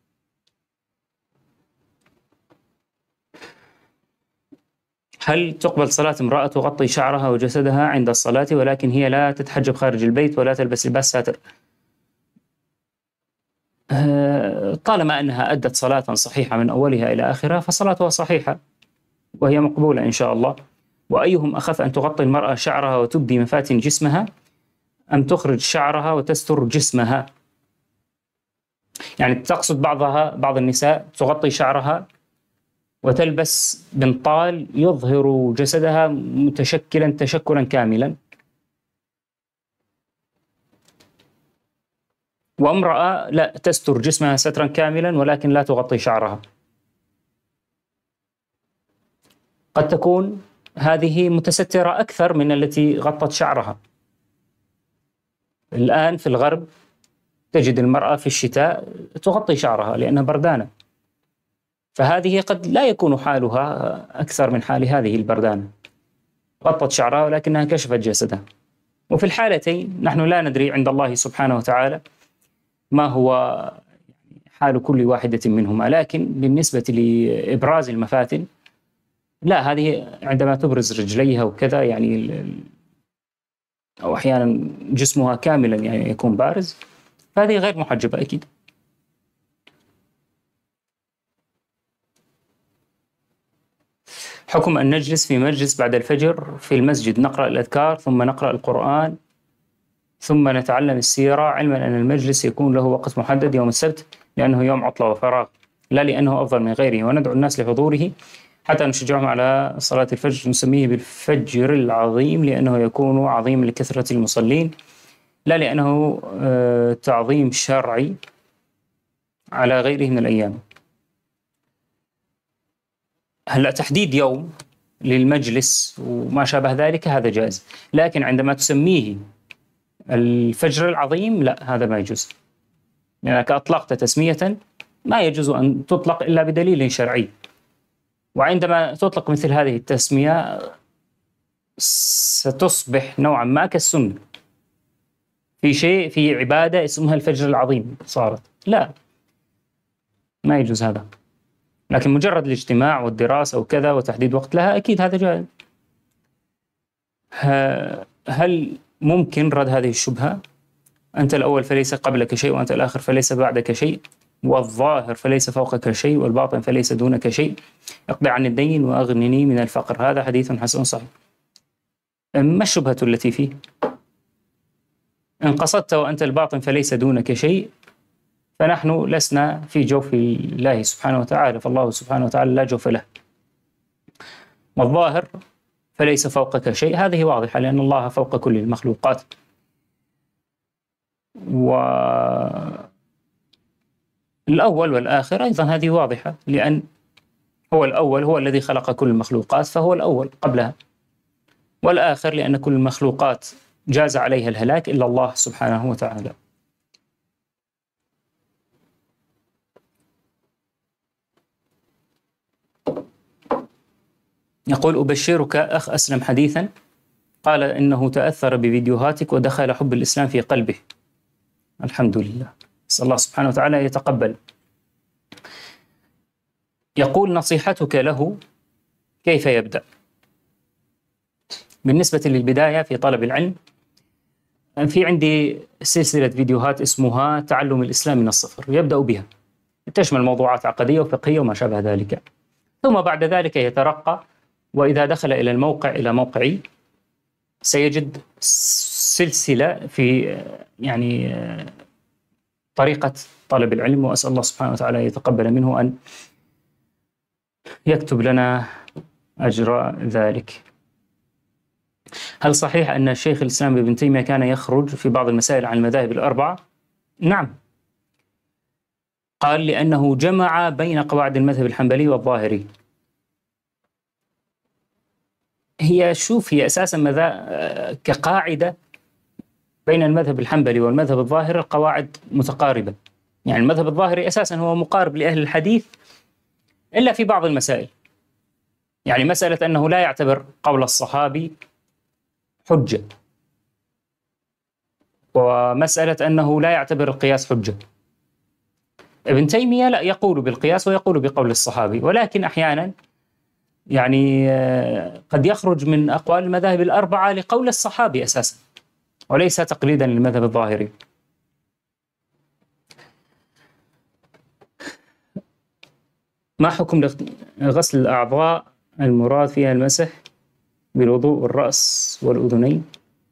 هل تقبل صلاة امرأة تغطي شعرها وجسدها عند الصلاة ولكن هي لا تتحجب خارج البيت ولا تلبس لباس ساتر؟ طالما أنها أدت صلاة صحيحة من أولها إلى آخرها فصلاتها صحيحة وهي مقبولة إن شاء الله. وأيهم أخف أن تغطي المرأة شعرها وتبدي مفاتن جسمها أم تخرج شعرها وتستر جسمها؟ يعني تقصد بعضها بعض النساء تغطي شعرها وتلبس بنطال يظهر جسدها متشكلا تشكلا كاملا، وامرأة لا تستر جسمها سترا كاملا ولكن لا تغطي شعرها. قد تكون هذه متسترة أكثر من التي غطت شعرها. الآن في الغرب تجد المرأة في الشتاء تغطي شعرها لأنها بردانة، فهذه قد لا يكون حالها أكثر من حال هذه البردانة، غطت شعرها ولكنها كشفت جسدها. وفي الحالتين نحن لا ندري عند الله سبحانه وتعالى ما هو حال كل واحدة منهما، لكن بالنسبة لإبراز المفاتن لا، هذه عندما تبرز رجليها وكذا يعني أو أحيانا جسمها كاملا يعني يكون بارز، فهذه غير محجبة أكيد. حكم أن نجلس في مجلس بعد الفجر في المسجد نقرأ الأذكار ثم نقرأ القرآن ثم نتعلم السيرة، علما أن المجلس يكون له وقت محدد يوم السبت لأنه يوم عطلة وفراغ، لا لأنه أفضل من غيره، وندعو الناس لحضوره حتى نشجعهم على صلاة الفجر، نسميه بالفجر العظيم لأنه يكون عظيم لكثرة المصلين، لا لأنه تعظيم شرعي على غيره من الأيام. هلأ تحديد يوم للمجلس وما شابه ذلك هذا جائز، لكن عندما تسميه الفجر العظيم لا، هذا ما يجوز. لأنك أطلقت تسمية ما يجوز أن تطلق إلا بدليل شرعي، وعندما تطلق مثل هذه التسمية ستصبح نوعا ما كالسنة في شيء، في عبادة اسمها الفجر العظيم صارت، لا ما يجوز هذا. لكن مجرد الاجتماع والدراسة وكذا وتحديد وقت لها أكيد هذا جائز. هل ممكن رد هذه الشبهة؟ أنت الأول فليس قبلك شيء، وأنت الآخر فليس بعدك شيء، والظاهر فليس فوقك شيء، والباطن فليس دونك شيء، اقضي عن الدين وأغنني من الفقر. هذا حديث حسن صحيح. ما الشبهة التي فيه؟ إن قصدت وأنت الباطن فليس دونك شيء، فنحن لسنا في جوف الله سبحانه وتعالى، فالله سبحانه وتعالى لا جوف له. والظاهر فليس فوقك شيء، هذه واضحة لأن الله فوق كل المخلوقات. والأول والآخر أيضا هذه واضحة، لأن هو الأول هو الذي خلق كل المخلوقات فهو الأول قبلها، والآخر لأن كل المخلوقات جاز عليها الهلاك إلا الله سبحانه وتعالى. يقول: أبشرك أخ أسلم حديثا قال إنه تأثر بفيديوهاتك ودخل حب الإسلام في قلبه. الحمد لله، نسأل الله سبحانه وتعالى يتقبل. يقول: نصيحتك له كيف يبدأ؟ بالنسبة للبداية في طلب العلم، في عندي سلسلة فيديوهات اسمها تعلم الإسلام من الصفر، يبدأ بها، تشمل موضوعات عقدية وفقهية وما شابه ذلك، ثم بعد ذلك يترقى، وإذا دخل إلى الموقع إلى موقعي سيجد سلسلة في يعني طريقة طلب العلم، وأسأل الله سبحانه وتعالى يتقبل منه أن يكتب لنا أجر ذلك. هل صحيح أن الشيخ الإسلام ابن تيمية كان يخرج في بعض المسائل عن المذاهب الأربعة؟ نعم، قال لأنه جمع بين قواعد المذهب الحنبلي والظاهري. هي شوف هي أساسا مذا كقاعدة بين المذهب الحنبلي والمذهب الظاهري القواعد متقاربة، يعني المذهب الظاهري أساسا هو مقارب لأهل الحديث إلا في بعض المسائل، يعني مسألة أنه لا يعتبر قول الصحابي حجة، ومسألة أنه لا يعتبر القياس حجة. ابن تيمية لا، يقول بالقياس ويقول بقول الصحابي، ولكن أحيانا يعني قد يخرج من أقوال المذاهب الأربعة لقول الصحابي أساسا وليس تقليدا للمذهب الظاهري. ما حكم غسل الأعضاء المراد فيها المسح بالوضوء الرأس والأذنين؟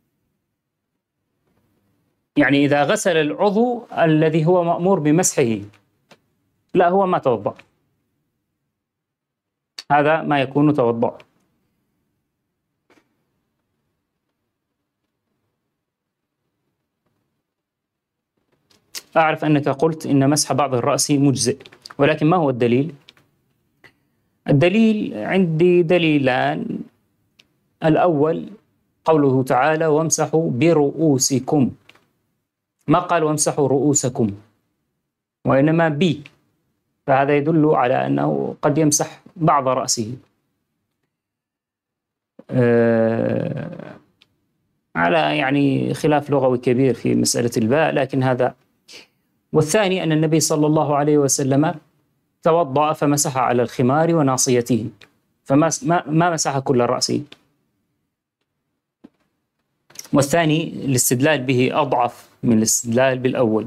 يعني إذا غسل العضو الذي هو مأمور بمسحه لا، هو ما توضأ، هذا ما يكون توضأ. أعرف أنك قلت إن مسح بعض الرأس مجزئ، ولكن ما هو الدليل؟ الدليل عندي دليلان. الأول قوله تعالى: وامسحوا برؤوسكم، ما قال وامسحوا رؤوسكم، وإنما بي، فهذا يدل على أنه قد يمسح بعض رأسه. أه على يعني خلاف لغوي كبير في مسألة الباء، لكن هذا. والثاني أن النبي صلى الله عليه وسلم توضأ فمسح على الخمار وناصيته، فما ما مسح كل رأسه. والثاني الاستدلال به أضعف من الاستدلال بالأول.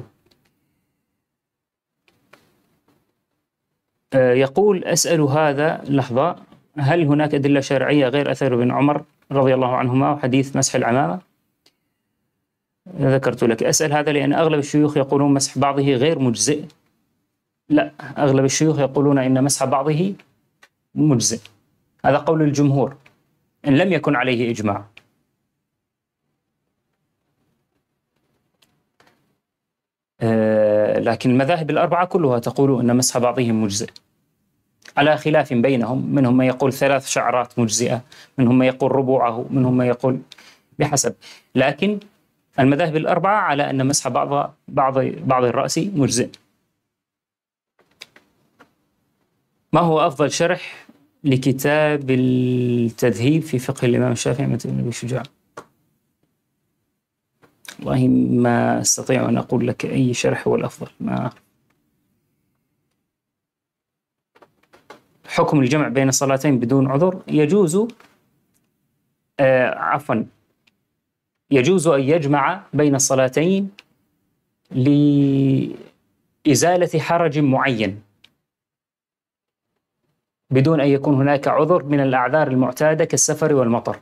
يقول: أسأل هذا لحظة، هل هناك أدلة شرعية غير أثر ابن عمر رضي الله عنهما وحديث مسح العمامة؟ ذكرت لك. أسأل هذا لأن أغلب الشيوخ يقولون مسح بعضه غير مجزئ. لا، أغلب الشيوخ يقولون إن مسح بعضه مجزئ، هذا قول الجمهور إن لم يكن عليه إجماع. آه لكن المذاهب الأربعة كلها تقول أن مسح بعضهم مجزئ، على خلاف بينهم، منهم من يقول ثلاث شعرات مجزئة، منهم من يقول ربوعه، منهم من يقول بحسب. لكن المذاهب الأربعة على أن مسح بعض بعض بعض الرأس مجزئ. ما هو أفضل شرح لكتاب التذهيب في فقه الإمام الشافعي مثل ابن أبي شجاع؟ والله ما أستطيع أن أقول لك أي شرح هو الأفضل. ما حكم الجمع بين الصلاتين بدون عذر؟ يجوز آه عفوا يجوز أن يجمع بين الصلاتين لإزالة حرج معين بدون أن يكون هناك عذر من الأعذار المعتادة كالسفر والمطر.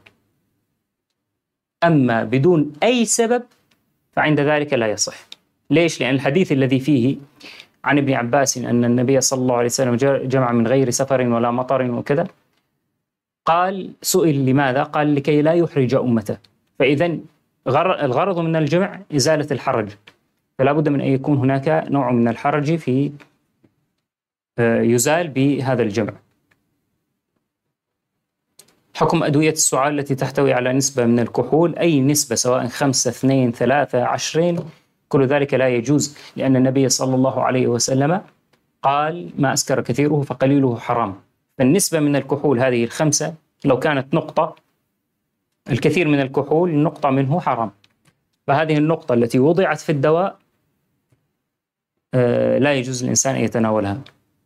أما بدون أي سبب فعند ذلك لا يصح. ليش؟ لأن الحديث الذي فيه عن ابن عباس أن النبي صلى الله عليه وسلم جمع من غير سفر ولا مطر وكذا، قال سئل لماذا؟ قال لكي لا يحرج أمته. فإذا الغرض من الجمع إزالة الحرج، فلا بد من أن يكون هناك نوع من الحرج في يزال بهذا الجمع. حكم أدوية السعال التي تحتوي على نسبة من الكحول، أي نسبة سواء خمسة اثنين ثلاثة عشرين، كل ذلك لا يجوز، لأن النبي صلى الله عليه وسلم قال ما أسكر كثيره فقليله حرام. فالنسبة من الكحول هذه الخمسة لو كانت نقطة، الكثير من الكحول نقطة منه حرام، فهذه النقطة التي وضعت في الدواء لا يجوز للإنسان أن يتناولها.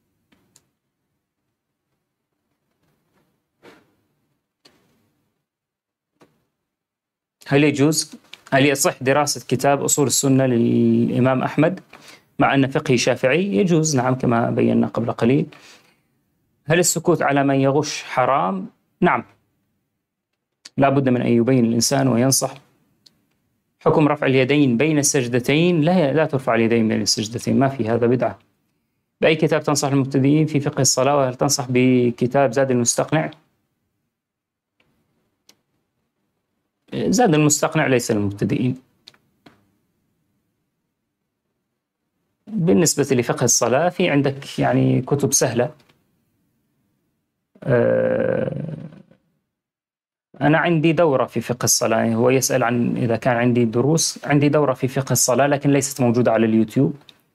هل يجوز هل يصح دراسة كتاب أصول السنة للإمام أحمد مع أن فقهه شافعي؟ يجوز نعم، كما بينا قبل قليل. هل السكوت على من يغش حرام؟ نعم، لا بد من أن يبين الإنسان وينصح. حكم رفع اليدين بين السجدتين؟ لا لا ترفع اليدين بين السجدتين، ما في، هذا بدعة. بأي كتاب تنصح المبتدئين في فقه الصلاة؟ وهل تنصح بكتاب زاد المستقنع؟ زاد المستقنع ليس للمبتدئين. بالنسبة لفقه الصلاة في عندك يعني كتب سهلة. أنا عندي دورة في فقه الصلاة، هو يسأل عن إذا كان عندي دروس. عندي دورة في فقه الصلاة لكن ليست موجودة على اليوتيوب،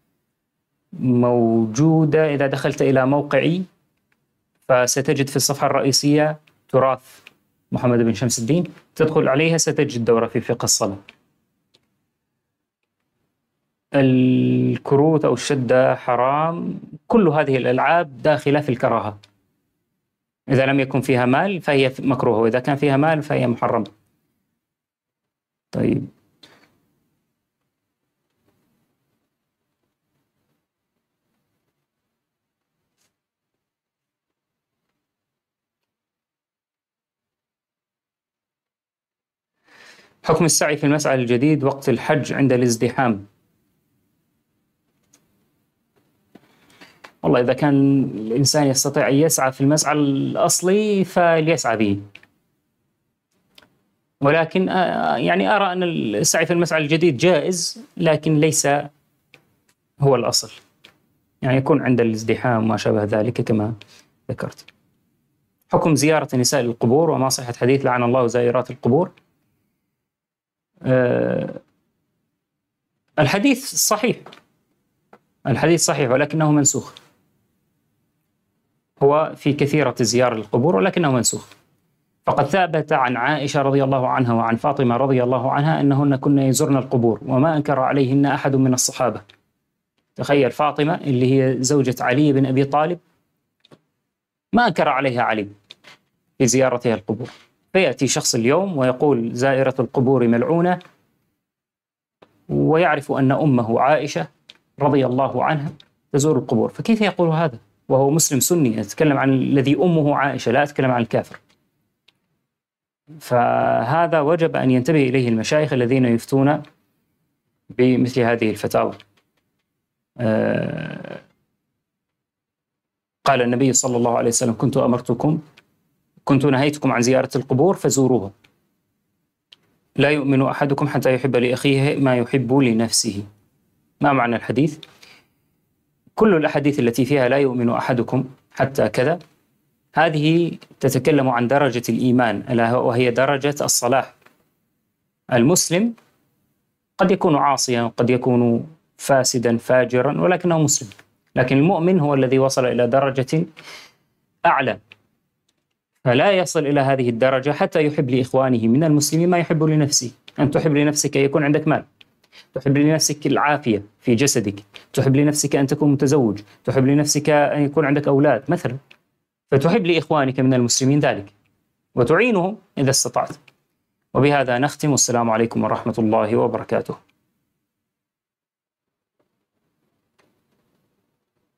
موجودة إذا دخلت إلى موقعي فستجد في الصفحة الرئيسية تراث محمد بن شمس الدين، تدخل عليها ستجد دورة في فقه الصلاة. الكروت أو الشدة حرام، كل هذه الألعاب داخلة في الكراهة. إذا لم يكن فيها مال فهي مكروهة، وإذا كان فيها مال فهي محرمة. طيب، حكم السعي في المسعى الجديد وقت الحج عند الازدحام؟ والله إذا كان الإنسان يستطيع أن يسعى في المسعى الأصلي فليسعى به، ولكن يعني أرى أن السعي في المسعى الجديد جائز لكن ليس هو الأصل، يعني يكون عند الازدحام وما شابه ذلك كما ذكرت. حكم زيارة نساء القبور وما صحة حديث لعن الله زائرات القبور؟ أه الحديث صحيح، الحديث صحيح ولكنه منسوخ. هو في كثيرة زيارة القبور ولكنه منسوخ. فقد ثبت عن عائشة رضي الله عنها وعن فاطمة رضي الله عنها أنهن كن يزرن القبور وما أنكر عليهن أحد من الصحابة. تخيل فاطمة اللي هي زوجة علي بن أبي طالب ما أنكر عليها علي في زيارتها القبور، فيأتي شخص اليوم ويقول زائرة القبور ملعونة، ويعرف أن أمه عائشة رضي الله عنها تزور القبور، فكيف يقول هذا وهو مسلم سني؟ أتكلم عن الذي أمه عائشة، لا أتكلم عن الكافر. فهذا وجب أن ينتبه إليه المشايخ الذين يفتون بمثل هذه الفتاوى. آه قال النبي صلى الله عليه وسلم كنت أمرتكم كنت نهيتكم عن زيارة القبور فزوروها، لا يؤمن أحدكم حتى يحب لأخيه ما يحب لنفسه. ما معنى الحديث؟ كل الأحاديث التي فيها لا يؤمن أحدكم حتى كذا، هذه تتكلم عن درجة الإيمان ألا وهي درجة الصلاح. المسلم قد يكون عاصيا، قد يكون فاسدا فاجرا، ولكنه مسلم. لكن المؤمن هو الذي وصل إلى درجة أعلى، فلا يصل إلى هذه الدرجة حتى يحب لإخوانه من المسلمين ما يحب لنفسه. أن تحب لنفسك أن يكون عندك مال، تحب لنفسك العافية في جسدك، تحب لنفسك أن تكون متزوج، تحب لنفسك أن يكون عندك أولاد مثلا، فتحب لإخوانك من المسلمين ذلك وتعينهم إذا استطعت. وبهذا نختم، والسلام عليكم ورحمة الله وبركاته.